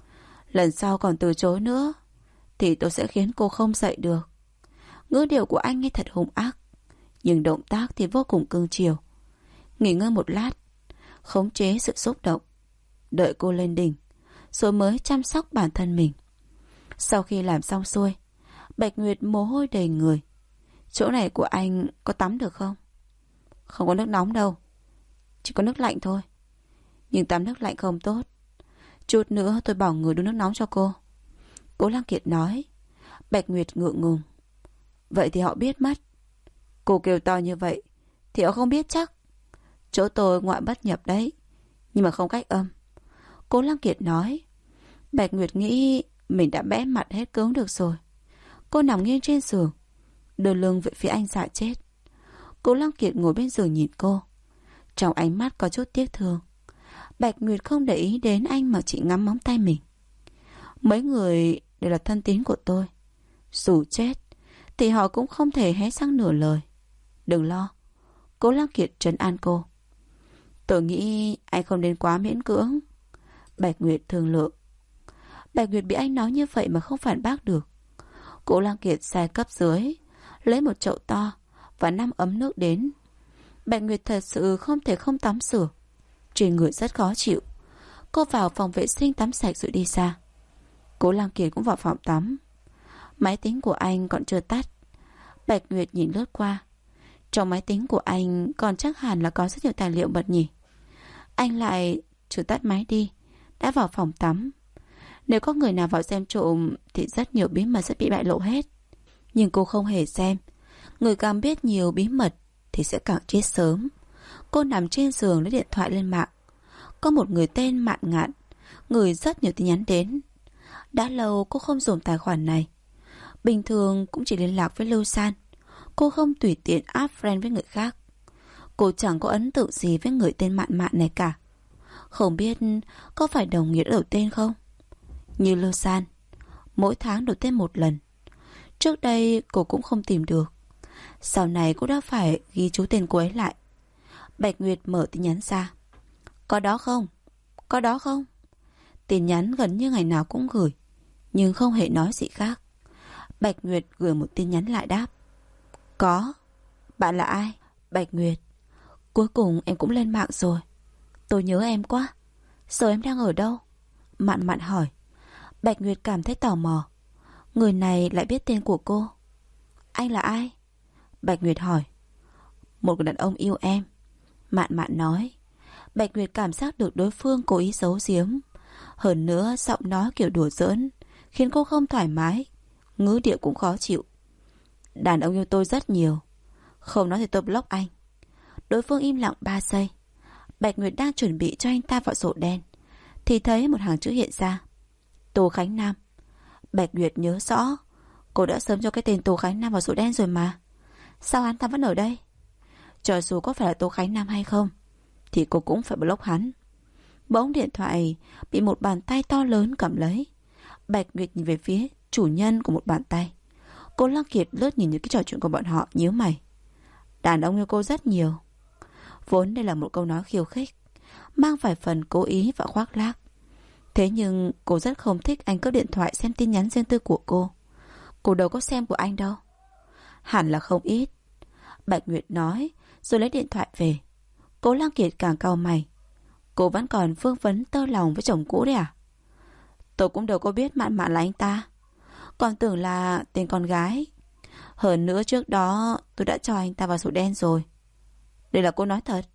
Lần sau còn từ chối nữa thì tôi sẽ khiến cô không dậy được. Ngữ điệu của anh nghe thật hung ác, nhưng động tác thì vô cùng cương chiều. Nghỉ ngơi một lát, khống chế sự xúc động, đợi cô lên đỉnh, rồi mới chăm sóc bản thân mình. Sau khi làm xong xuôi, Bạch Nguyệt mồ hôi đầy người. Chỗ này của anh có tắm được không? Không có nước nóng đâu, chỉ có nước lạnh thôi. Nhưng tắm nước lạnh không tốt. Chút nữa tôi bảo người đun nước nóng cho cô, Cố Lăng Kiệt nói. Bạch Nguyệt ngượng ngùng. Vậy thì họ biết mất. Cô kêu to như vậy thì họ không biết chắc. Chỗ tôi ngoại bất nhập đấy, nhưng mà không cách âm, Cố Lăng Kiệt nói. Bạch Nguyệt nghĩ mình đã bẽ mặt hết cứng được rồi. Cô nằm nghiêng trên giường, đưa lưng về phía anh dại chết. Cố Lăng Kiệt ngồi bên giường nhìn cô, trong ánh mắt có chút tiếc thương. Bạch Nguyệt không để ý đến anh mà chỉ ngắm móng tay mình. Mấy người đều là thân tín của tôi. Dù chết thì họ cũng không thể hé răng nửa lời. Đừng lo, Cố Lăng Kiệt trấn an cô. Tôi nghĩ anh không nên quá miễn cưỡng, Bạch Nguyệt thương lượng. Bạch Nguyệt bị anh nói như vậy mà không phản bác được. Cố Lăng Kiệt sai cấp dưới lấy một chậu to và 5 ấm nước đến. Bạch Nguyệt thật sự không thể không tắm rửa, trên người rất khó chịu. Cô vào phòng vệ sinh tắm sạch rồi đi ra. Cố Lăng Kiệt cũng vào phòng tắm. Máy tính của anh còn chưa tắt. Bạch Nguyệt nhìn lướt qua. Trong máy tính của anh còn chắc hẳn là có rất nhiều tài liệu mật nhỉ. Anh lại chưa tắt máy đi, đã vào phòng tắm. Nếu có người nào vào xem trộm thì rất nhiều bí mật sẽ bị bại lộ hết. Nhưng cô không hề xem. Người càng biết nhiều bí mật thì sẽ càng chết sớm. Cô nằm trên giường lấy điện thoại lên mạng. Có một người tên Mạn Ngạn gửi rất nhiều tin nhắn đến. Đã lâu cô không dùng tài khoản này. Bình thường cũng chỉ liên lạc với Lưu San. Cô không tùy tiện add friend với người khác. Cô chẳng có ấn tượng gì với người tên Mạn Mạn này cả. Không biết có phải đồng nghiệp đổi tên không? Như Lơ San, mỗi tháng đổi tên một lần. Trước đây cô cũng không tìm được. Sau này cô đã phải ghi chú tên cô ấy lại. Bạch Nguyệt mở tin nhắn ra. Có đó không? Có đó không? Tin nhắn gần như ngày nào cũng gửi, nhưng không hề nói gì khác. Bạch Nguyệt gửi một tin nhắn lại đáp. Có. Bạn là ai? Bạch Nguyệt. Cuối cùng em cũng lên mạng rồi. Tôi nhớ em quá. Giờ em đang ở đâu? Mạn Mạn hỏi. Bạch Nguyệt cảm thấy tò mò. Người này lại biết tên của cô. Anh là ai? Bạch Nguyệt hỏi. Một người đàn ông yêu em. Mạn Mạn nói. Bạch Nguyệt cảm giác được đối phương cố ý giấu giếm. Hơn nữa giọng nói kiểu đùa giỡn khiến cô không thoải mái. Ngữ điệu cũng khó chịu. Đàn ông yêu tôi rất nhiều. Không nói thì tôi block anh. Đối phương im lặng 3 giây. Bạch Nguyệt đang chuẩn bị cho anh ta vào sổ đen thì thấy một hàng chữ hiện ra. Tô Khánh Nam. Bạch Nguyệt nhớ rõ, cô đã sớm cho cái tên Tô Khánh Nam vào sổ đen rồi mà. Sao hắn ta vẫn ở đây? Cho dù có phải là Tô Khánh Nam hay không thì cô cũng phải block hắn. Bỗng điện thoại bị một bàn tay to lớn cầm lấy. Bạch Nguyệt nhìn về phía chủ nhân của một bàn tay. Cô Lăng Kiệt lướt nhìn những cái trò chuyện của bọn họ, nhíu mày. Đàn ông yêu cô rất nhiều. Vốn đây là một câu nói khiêu khích, mang vài phần cố ý và khoác lác. Thế nhưng cô rất không thích anh cướp điện thoại xem tin nhắn riêng tư của cô. Cô đâu có xem của anh đâu. Hẳn là không ít. Bạch Nguyệt nói rồi lấy điện thoại về. Cố Lăng Kiệt càng cau mày. Cô vẫn còn vương vấn tơ lòng với chồng cũ đấy à? Tôi cũng đâu có biết Mạn Mạn là anh ta, còn tưởng là tên con gái. Hơn nữa trước đó tôi đã cho anh ta vào sổ đen rồi. Đây là cô nói thật.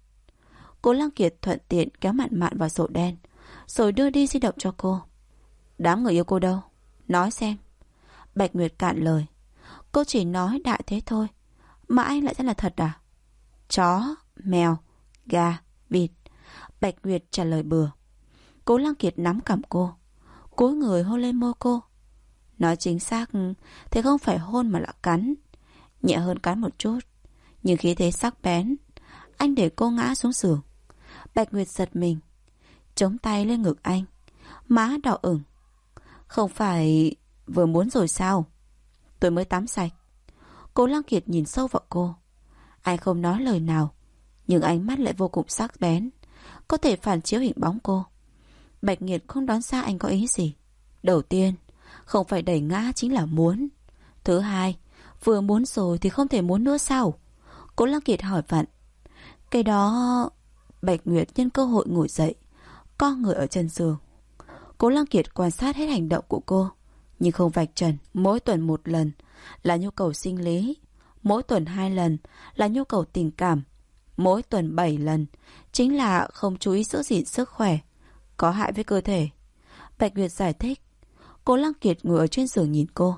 Cố Lăng Kiệt thuận tiện kéo Mạn Mạn vào sổ đen rồi đưa đi di động cho cô. Đám người yêu cô đâu? Nói xem. Bạch Nguyệt cạn lời. Cô chỉ nói đại thế thôi mà anh lại rất là thật à? Chó, mèo, gà, vịt. Bạch Nguyệt trả lời bừa. Cố Lăng Kiệt nắm cằm cô, cúi người hôn lên môi cô. Nói chính xác thì không phải hôn mà là cắn. Nhẹ hơn cắn một chút, nhưng khí thế sắc bén. Anh để cô ngã xuống giường. Bạch Nguyệt giật mình, chống tay lên ngực anh, má đỏ ửng. Không phải vừa muốn rồi sao? Tôi mới tắm sạch. Cố Lăng Kiệt nhìn sâu vào cô. Anh không nói lời nào, nhưng ánh mắt lại vô cùng sắc bén, có thể phản chiếu hình bóng cô. Bạch Nguyệt không đoán ra anh có ý gì. Đầu tiên, không phải đẩy ngã chính là muốn. Thứ hai, vừa muốn rồi thì không thể muốn nữa sao? Cố Lăng Kiệt hỏi vặn. Cái đó... Bạch Nguyệt nhân cơ hội ngồi dậy, co người ở chân giường. Cố Lăng Kiệt quan sát hết hành động của cô, nhưng không vạch trần. Mỗi tuần một lần là nhu cầu sinh lý, mỗi tuần 2 lần là nhu cầu tình cảm, mỗi tuần 7 lần chính là không chú ý giữ gìn sức khỏe, có hại với cơ thể. Bạch Nguyệt giải thích. Cố Lăng Kiệt ngồi ở trên giường nhìn cô.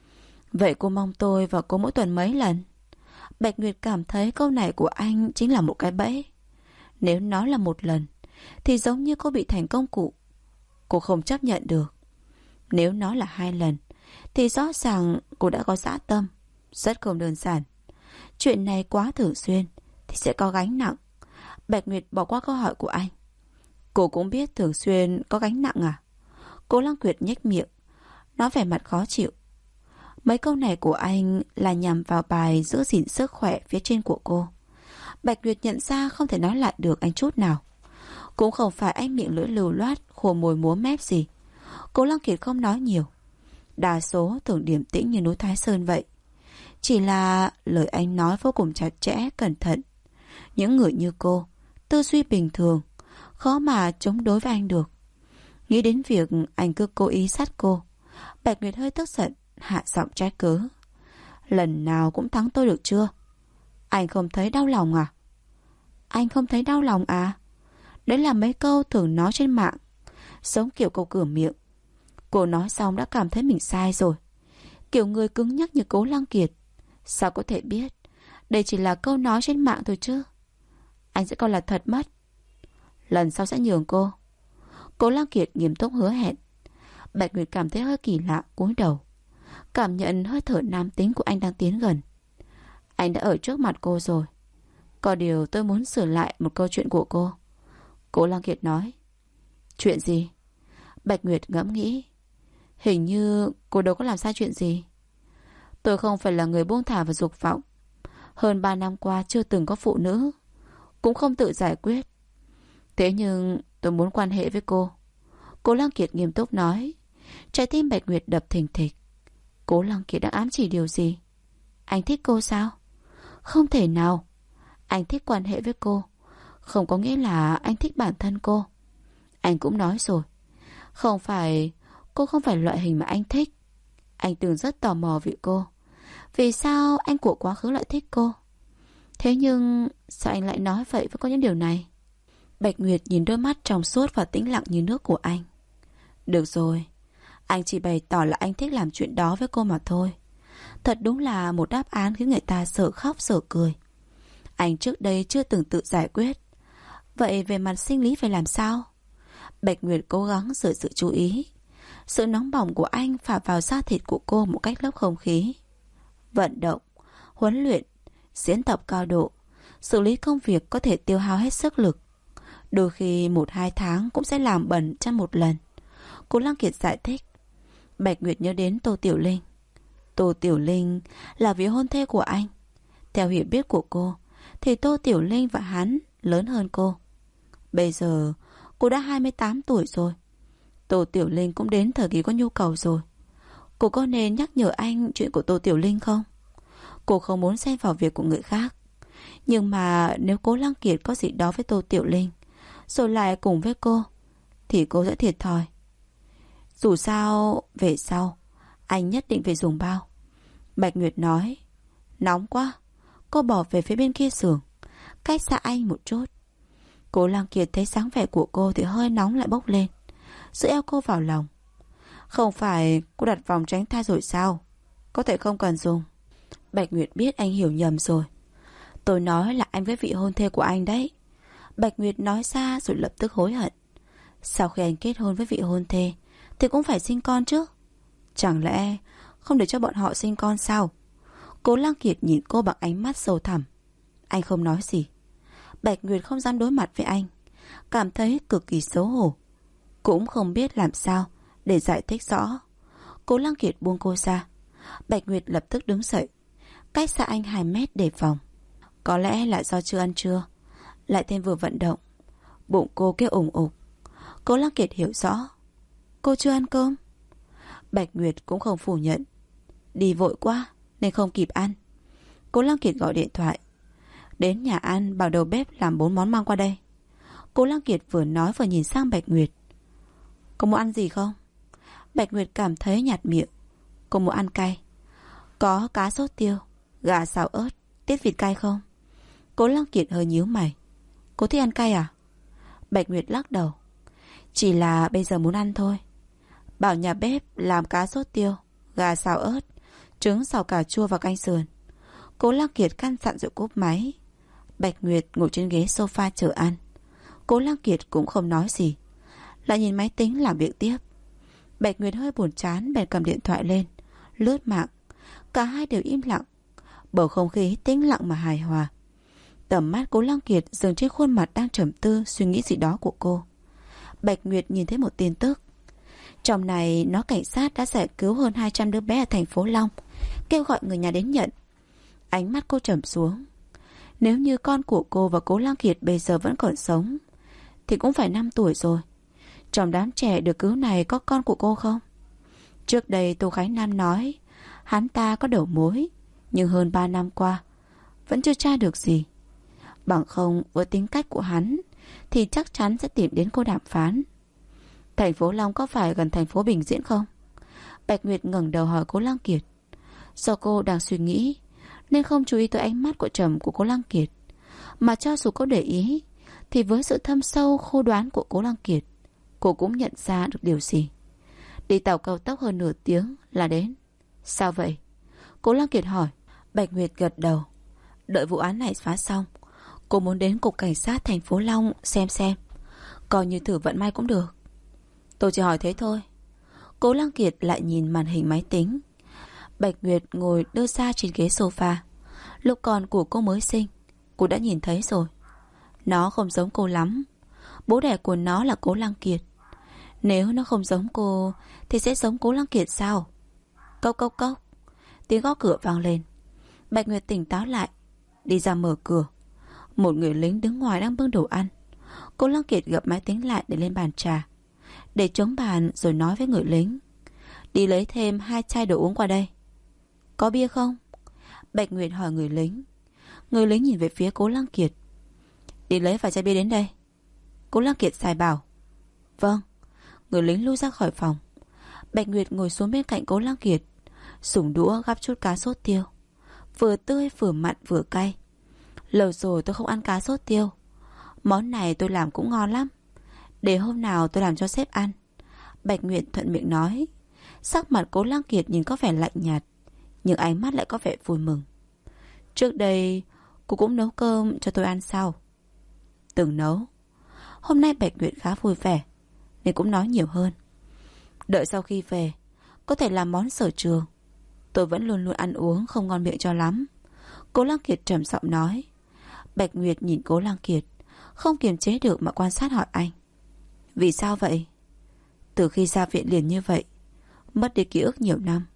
Vậy cô mong tôi vào cô mỗi tuần mấy lần? Bạch Nguyệt cảm thấy câu này của anh chính là một cái bẫy. Nếu nó là một lần thì giống như cô bị thành công cụ. Cô không chấp nhận được. Nếu nó là 2 lần thì rõ ràng cô đã có dã tâm. Rất không đơn giản. Chuyện này quá thường xuyên thì sẽ có gánh nặng. Bạch Nguyệt bỏ qua câu hỏi của anh. Cô cũng biết thường xuyên có gánh nặng à? Cố Lăng Kiệt nhếch miệng, nói vẻ mặt khó chịu. Mấy câu này của anh là nhằm vào bài giữ gìn sức khỏe phía trên của cô. Bạch Nguyệt nhận ra không thể nói lại được anh chút nào. Cũng không phải anh miệng lưỡi lưu loát, khô môi múa mép gì. Cố Lăng Kiệt không nói nhiều. Đa số thường điềm tĩnh như núi Thái Sơn vậy. Chỉ là lời anh nói vô cùng chặt chẽ, cẩn thận. Những người như cô, tư duy bình thường, khó mà chống đối với anh được. Nghĩ đến việc anh cứ cố ý sát cô, Bạch Nguyệt hơi tức giận, hạ giọng trách cứ. Lần nào cũng thắng tôi được chưa? Anh không thấy đau lòng à? Anh không thấy đau lòng à? Đấy là mấy câu thường nói trên mạng, giống kiểu câu cửa miệng. Cô nói xong đã cảm thấy mình sai rồi. Kiểu người cứng nhắc như Cố Lăng Kiệt, sao có thể biết đây chỉ là câu nói trên mạng thôi chứ? Anh sẽ coi là thật mất. Lần sau sẽ nhường cô. Cố Lăng Kiệt nghiêm túc hứa hẹn. Bạch Nguyệt cảm thấy hơi kỳ lạ, cúi đầu, cảm nhận hơi thở nam tính của anh đang tiến gần. Anh đã ở trước mặt cô rồi. Có điều tôi muốn sửa lại một câu chuyện của cô. Cố Lăng Kiệt nói. Chuyện gì? Bạch Nguyệt ngẫm nghĩ. Hình như cô đâu có làm sai chuyện gì. Tôi không phải là người buông thả và dục vọng. Hơn 3 năm qua chưa từng có phụ nữ, cũng không tự giải quyết. Thế nhưng tôi muốn quan hệ với cô. Cố Lăng Kiệt nghiêm túc nói. Trái tim Bạch Nguyệt đập thình thịch. Cố Lăng Kiệt đang ám chỉ điều gì? Anh thích cô sao? Không thể nào. Anh thích quan hệ với cô, không có nghĩa là anh thích bản thân cô. Anh cũng nói rồi, cô không phải loại hình mà anh thích. Anh từng rất tò mò về cô. Vì sao anh của quá khứ lại thích cô? Thế nhưng sao anh lại nói vậy với có những điều này? Bạch Nguyệt nhìn đôi mắt trong suốt và tĩnh lặng như nước của anh. Được rồi, anh chỉ bày tỏ là anh thích làm chuyện đó với cô mà thôi. Thật đúng là một đáp án khiến người ta sợ khóc sợ cười. Anh trước đây chưa từng tự giải quyết. Vậy về mặt sinh lý phải làm sao? Bạch Nguyệt cố gắng giữ sự chú ý. Sự nóng bỏng của anh phả vào da thịt của cô một cách lấp không khí. Vận động, huấn luyện, diễn tập cao độ, xử lý công việc có thể tiêu hao hết sức lực. Đôi khi 1-2 tháng cũng sẽ làm bẩn trong một lần. Cố Lăng Kiệt giải thích. Bạch Nguyệt nhớ đến Tô Tiểu Linh. Tô Tiểu Linh là vị hôn thê của anh. Theo hiểu biết của cô thì Tô Tiểu Linh và hắn lớn hơn cô. Bây giờ cô đã 28 tuổi rồi. Tô Tiểu Linh cũng đến thời kỳ có nhu cầu rồi. Cô có nên nhắc nhở anh chuyện của Tô Tiểu Linh không? Cô không muốn xen vào việc của người khác. Nhưng mà nếu Cố Lăng Kiệt có gì đó với Tô Tiểu Linh rồi lại cùng với cô thì cô sẽ thiệt thòi. Dù sao về sau anh nhất định phải dùng bao. Bạch Nguyệt nói. Nóng quá. Cô bỏ về phía bên kia xưởng, cách xa anh một chút. Cố Lăng Kiệt thấy dáng vẻ của cô thì hơi nóng lại bốc lên, giữ eo cô vào lòng. Không phải cô đặt vòng tránh thai rồi sao? Có thể không cần dùng. Bạch Nguyệt biết anh hiểu nhầm rồi. Tôi nói là anh với vị hôn thê của anh đấy. Bạch Nguyệt nói ra rồi lập tức hối hận. Sau khi anh kết hôn với vị hôn thê thì cũng phải sinh con chứ. Chẳng lẽ không để cho bọn họ sinh con sao? Cố Lăng Kiệt nhìn cô bằng ánh mắt sâu thẳm. Anh không nói gì. Bạch Nguyệt không dám đối mặt với anh, cảm thấy cực kỳ xấu hổ, cũng không biết làm sao để giải thích rõ. Cố Lăng Kiệt buông cô ra. Bạch Nguyệt lập tức đứng dậy, cách xa anh 2 mét đề phòng. Có lẽ là do chưa ăn trưa, lại thêm vừa vận động, bụng cô kêu ủng ục. Cố Lăng Kiệt hiểu rõ. Cô chưa ăn cơm? Bạch Nguyệt cũng không phủ nhận. Đi vội quá nên không kịp ăn. Cố Lăng Kiệt gọi điện thoại. Đến nhà ăn bảo đầu bếp làm 4 món mang qua đây. Cố Lăng Kiệt vừa nói vừa nhìn sang Bạch Nguyệt. Cô muốn ăn gì không? Bạch Nguyệt cảm thấy nhạt miệng. Cô muốn ăn cay. Có cá sốt tiêu, gà xào ớt, tiết vịt cay không? Cố Lăng Kiệt hơi nhíu mày. Cô thích ăn cay à? Bạch Nguyệt lắc đầu. Chỉ là bây giờ muốn ăn thôi. Bảo nhà bếp làm cá sốt tiêu, gà xào ớt, trứng xào cà chua và canh sườn. Cố Lăng Kiệt căn dặn rồi cúp máy. Bạch Nguyệt ngồi trên ghế sofa chờ ăn. Cố Lăng Kiệt cũng không nói gì, lại nhìn máy tính làm việc tiếp. Bạch Nguyệt hơi buồn chán bèn cầm điện thoại lên lướt mạng. Cả hai đều im lặng, bầu không khí tĩnh lặng mà hài hòa. Tầm mắt Cố Lăng Kiệt dừng trên khuôn mặt đang trầm tư suy nghĩ gì đó của cô. Bạch Nguyệt nhìn thấy một tin tức. Trong này nó cảnh sát đã giải cứu hơn 200 đứa bé ở thành phố Long, kêu gọi người nhà đến nhận. Ánh mắt cô trầm xuống. Nếu như con của cô và Cố Lăng Kiệt bây giờ vẫn còn sống thì cũng phải 5 tuổi rồi. Trong đám trẻ được cứu này có con của cô không? Trước đây Tô Khánh Nam nói hắn ta có đầu mối, nhưng hơn 3 năm qua vẫn chưa tra được gì. Bằng không với tính cách của hắn thì chắc chắn sẽ tìm đến cô đàm phán. Thành phố Long có phải gần thành phố Bình Diễn không? Bạch Nguyệt ngẩng đầu hỏi Cố Lăng Kiệt. Do cô đang suy nghĩ nên không chú ý tới ánh mắt của trầm của Cố Lăng Kiệt. Mà cho dù có để ý thì với sự thâm sâu khô đoán của Cố Lăng Kiệt, cô cũng nhận ra được điều gì. Đi tàu cao tốc hơn nửa tiếng là đến. Sao vậy? Cố Lăng Kiệt hỏi. Bạch Nguyệt gật đầu. Đợi vụ án này phá xong, cô muốn đến cục cảnh sát thành phố Long xem. Coi như thử vận may cũng được. Tôi chỉ hỏi thế thôi. Cố Lăng Kiệt lại nhìn màn hình máy tính. Bạch Nguyệt ngồi đưa ra trên ghế sofa, Lúc con của cô mới sinh, cô đã nhìn thấy rồi. Nó không giống cô lắm. Bố đẻ của nó là Cố Lăng Kiệt. Nếu nó không giống cô thì sẽ giống Cố Lăng Kiệt sao? Cốc cốc cốc. Tiếng gõ cửa vang lên. Bạch Nguyệt tỉnh táo lại, đi ra mở cửa. Một người lính đứng ngoài đang bưng đồ ăn. Cố Lăng Kiệt gập máy tính lại để lên bàn trà, để chống bàn rồi nói với người lính: đi lấy thêm 2 chai đồ uống qua đây. Có bia không? Bạch Nguyệt hỏi người lính. Người lính nhìn về phía Cố Lăng Kiệt. Đi lấy vài chai bia đến đây. Cố Lăng Kiệt sai bảo. Vâng. Người lính lui ra khỏi phòng. Bạch Nguyệt ngồi xuống bên cạnh Cố Lăng Kiệt, dùng đũa gắp chút cá sốt tiêu, vừa tươi vừa mặn vừa cay. Lâu rồi tôi không ăn cá sốt tiêu. Món này tôi làm cũng ngon lắm. Để hôm nào tôi làm cho sếp ăn. Bạch Nguyệt thuận miệng nói. Sắc mặt Cố Lăng Kiệt nhìn có vẻ lạnh nhạt, nhưng ánh mắt lại có vẻ vui mừng. Trước đây cô cũng nấu cơm cho tôi ăn sao? Từng nấu. Hôm nay Bạch Nguyệt khá vui vẻ nên cũng nói nhiều hơn. Đợi sau khi về có thể làm món sở trường. Tôi vẫn luôn luôn ăn uống không ngon miệng cho lắm. Cố Lăng Kiệt trầm giọng nói. Bạch Nguyệt nhìn Cố Lăng Kiệt, không kiềm chế được mà quan sát hỏi anh. Vì sao vậy? Từ khi ra viện liền như vậy, mất đi ký ức nhiều năm.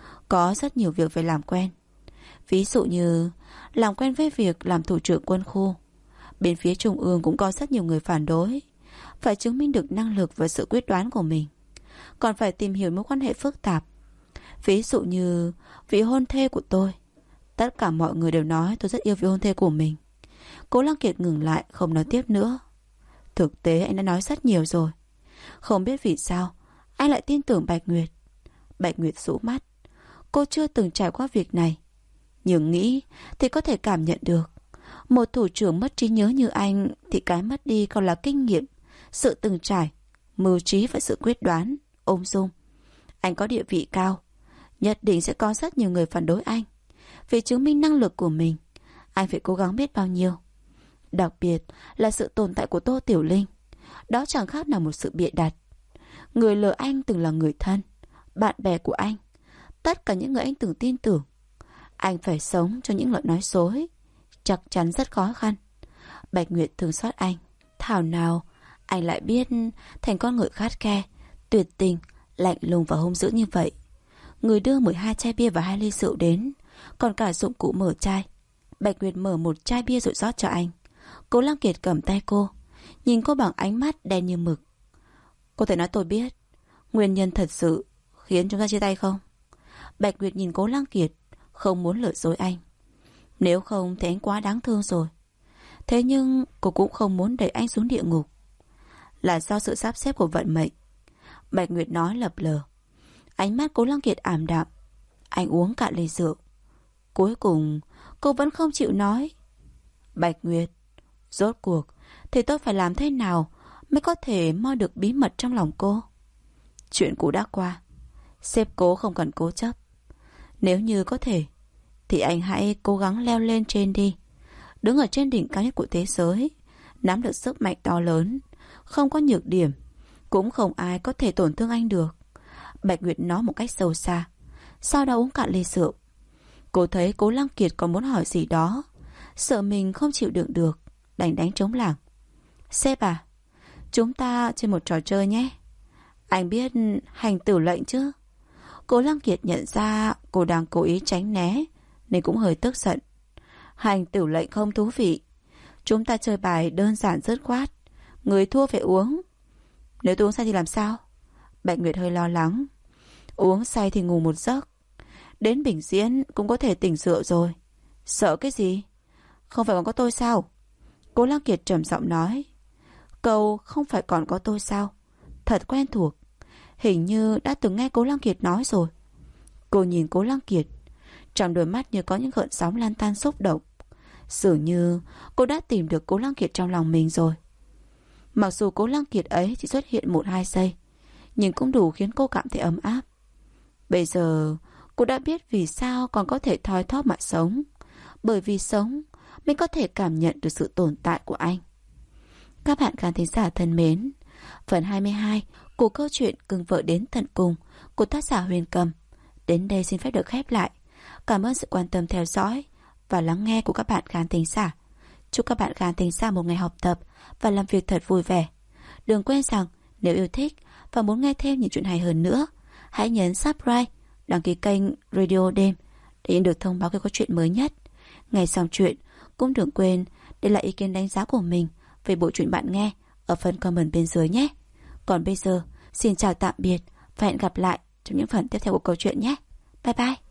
Có rất nhiều việc phải làm quen. Ví dụ như làm quen với việc làm thủ trưởng quân khu. Bên phía trung ương cũng có rất nhiều người phản đối. Phải chứng minh được năng lực và sự quyết đoán của mình. Còn phải tìm hiểu mối quan hệ phức tạp. Ví dụ như vị hôn thê của tôi. Tất cả mọi người đều nói tôi rất yêu vị hôn thê của mình. Cố Lăng Kiệt ngừng lại không nói tiếp nữa. Thực tế anh đã nói rất nhiều rồi. Không biết vì sao anh lại tin tưởng Bạch Nguyệt. Bạch Nguyệt rũ mắt. Cô chưa từng trải qua việc này, nhưng nghĩ thì có thể cảm nhận được. Một thủ trưởng mất trí nhớ như anh thì cái mất đi còn là kinh nghiệm, sự từng trải, mưu trí và sự quyết đoán, ung dung. Anh có địa vị cao, nhất định sẽ có rất nhiều người phản đối anh. Vì chứng minh năng lực của mình, anh phải cố gắng biết bao nhiêu. Đặc biệt là sự tồn tại của Tô Tiểu Linh. Đó chẳng khác nào một sự bịa đặt. Người lừa anh từng là người thân, bạn bè của anh, tất cả những người anh từng tin tưởng. Anh phải sống cho những lời nói dối, chắc chắn rất khó khăn. Bạch Nguyệt thương xót anh. Thảo nào anh lại biết thành con người khắt khe, tuyệt tình, lạnh lùng và hung dữ như vậy. Người đưa 12 chai bia và 2 ly rượu đến, còn cả dụng cụ mở chai. Bạch Nguyệt mở một chai bia rồi rót cho anh. Cố Lăng Kiệt cầm tay cô, nhìn cô bằng ánh mắt đen như mực. Cô thể nói tôi biết nguyên nhân thật sự khiến chúng ta chia tay không? Bạch Nguyệt nhìn Cố Lăng Kiệt, không muốn lừa dối anh. Nếu không thì anh quá đáng thương rồi. Thế nhưng cô cũng không muốn đẩy anh xuống địa ngục. Là do sự sắp xếp của vận mệnh. Bạch Nguyệt nói lập lờ. Ánh mắt Cố Lăng Kiệt ảm đạm. Anh uống cạn ly rượu. Cuối cùng cô vẫn không chịu nói. Bạch Nguyệt, rốt cuộc thì tôi phải làm thế nào mới có thể moi được bí mật trong lòng cô? Chuyện cũ đã qua, sếp Cố không cần cố chấp. Nếu như có thể thì anh hãy cố gắng leo lên trên đi. Đứng ở trên đỉnh cao nhất của thế giới, nắm được sức mạnh to lớn, không có nhược điểm, cũng không ai có thể tổn thương anh được. Bạch Nguyệt nói một cách sâu xa, sau đó uống cạn ly rượu. Cô thấy Cố Lăng Kiệt còn muốn hỏi gì đó, sợ mình không chịu đựng được, đành đánh trống lảng. Sếp à, chúng ta chơi một trò chơi nhé. Anh biết hành tử lệnh chứ? Cố Lăng Kiệt nhận ra cô đang cố ý tránh né nên cũng hơi tức giận. Hành tử lệnh không thú vị. Chúng ta chơi bài đơn giản dứt khoát. Người thua phải uống. Nếu tôi uống say thì làm sao? Bạch Nguyệt hơi lo lắng. Uống say thì ngủ một giấc. Đến bình diễn cũng có thể tỉnh rượu rồi. Sợ cái gì? Không phải còn có tôi sao? Cố Lăng Kiệt trầm giọng nói. Câu không phải còn có tôi sao? Thật quen thuộc. Hình như đã từng nghe Cố Lăng Kiệt nói rồi. Cô nhìn Cố Lăng Kiệt, trong đôi mắt như có những gợn sóng lan tan xúc động. Dường như cô đã tìm được Cố Lăng Kiệt trong lòng mình rồi. Mặc dù Cố Lăng Kiệt ấy chỉ xuất hiện 1-2 giây, nhưng cũng đủ khiến cô cảm thấy ấm áp. Bây giờ cô đã biết vì sao còn có thể thoi thóp mà sống. Bởi vì sống mới có thể cảm nhận được sự tồn tại của anh. Các bạn khán thính giả thân mến, phần 22 của câu chuyện Cưng Vợ Đến Tận Cùng của tác giả Huyền Cầm đến đây xin phép được khép lại. Cảm ơn sự quan tâm theo dõi và lắng nghe của các bạn khán thính giả. Chúc các bạn khán thính giả một ngày học tập và làm việc thật vui vẻ. Đừng quên rằng nếu yêu thích và muốn nghe thêm những chuyện hay hơn nữa, hãy nhấn subscribe, đăng ký kênh Radio Đêm để nhận được thông báo khi có chuyện mới nhất. Nghe xong chuyện, cũng đừng quên để lại ý kiến đánh giá của mình về bộ truyện bạn nghe ở phần comment bên dưới nhé. Còn bây giờ, xin chào tạm biệt và hẹn gặp lại trong những phần tiếp theo của câu chuyện nhé. Bye bye!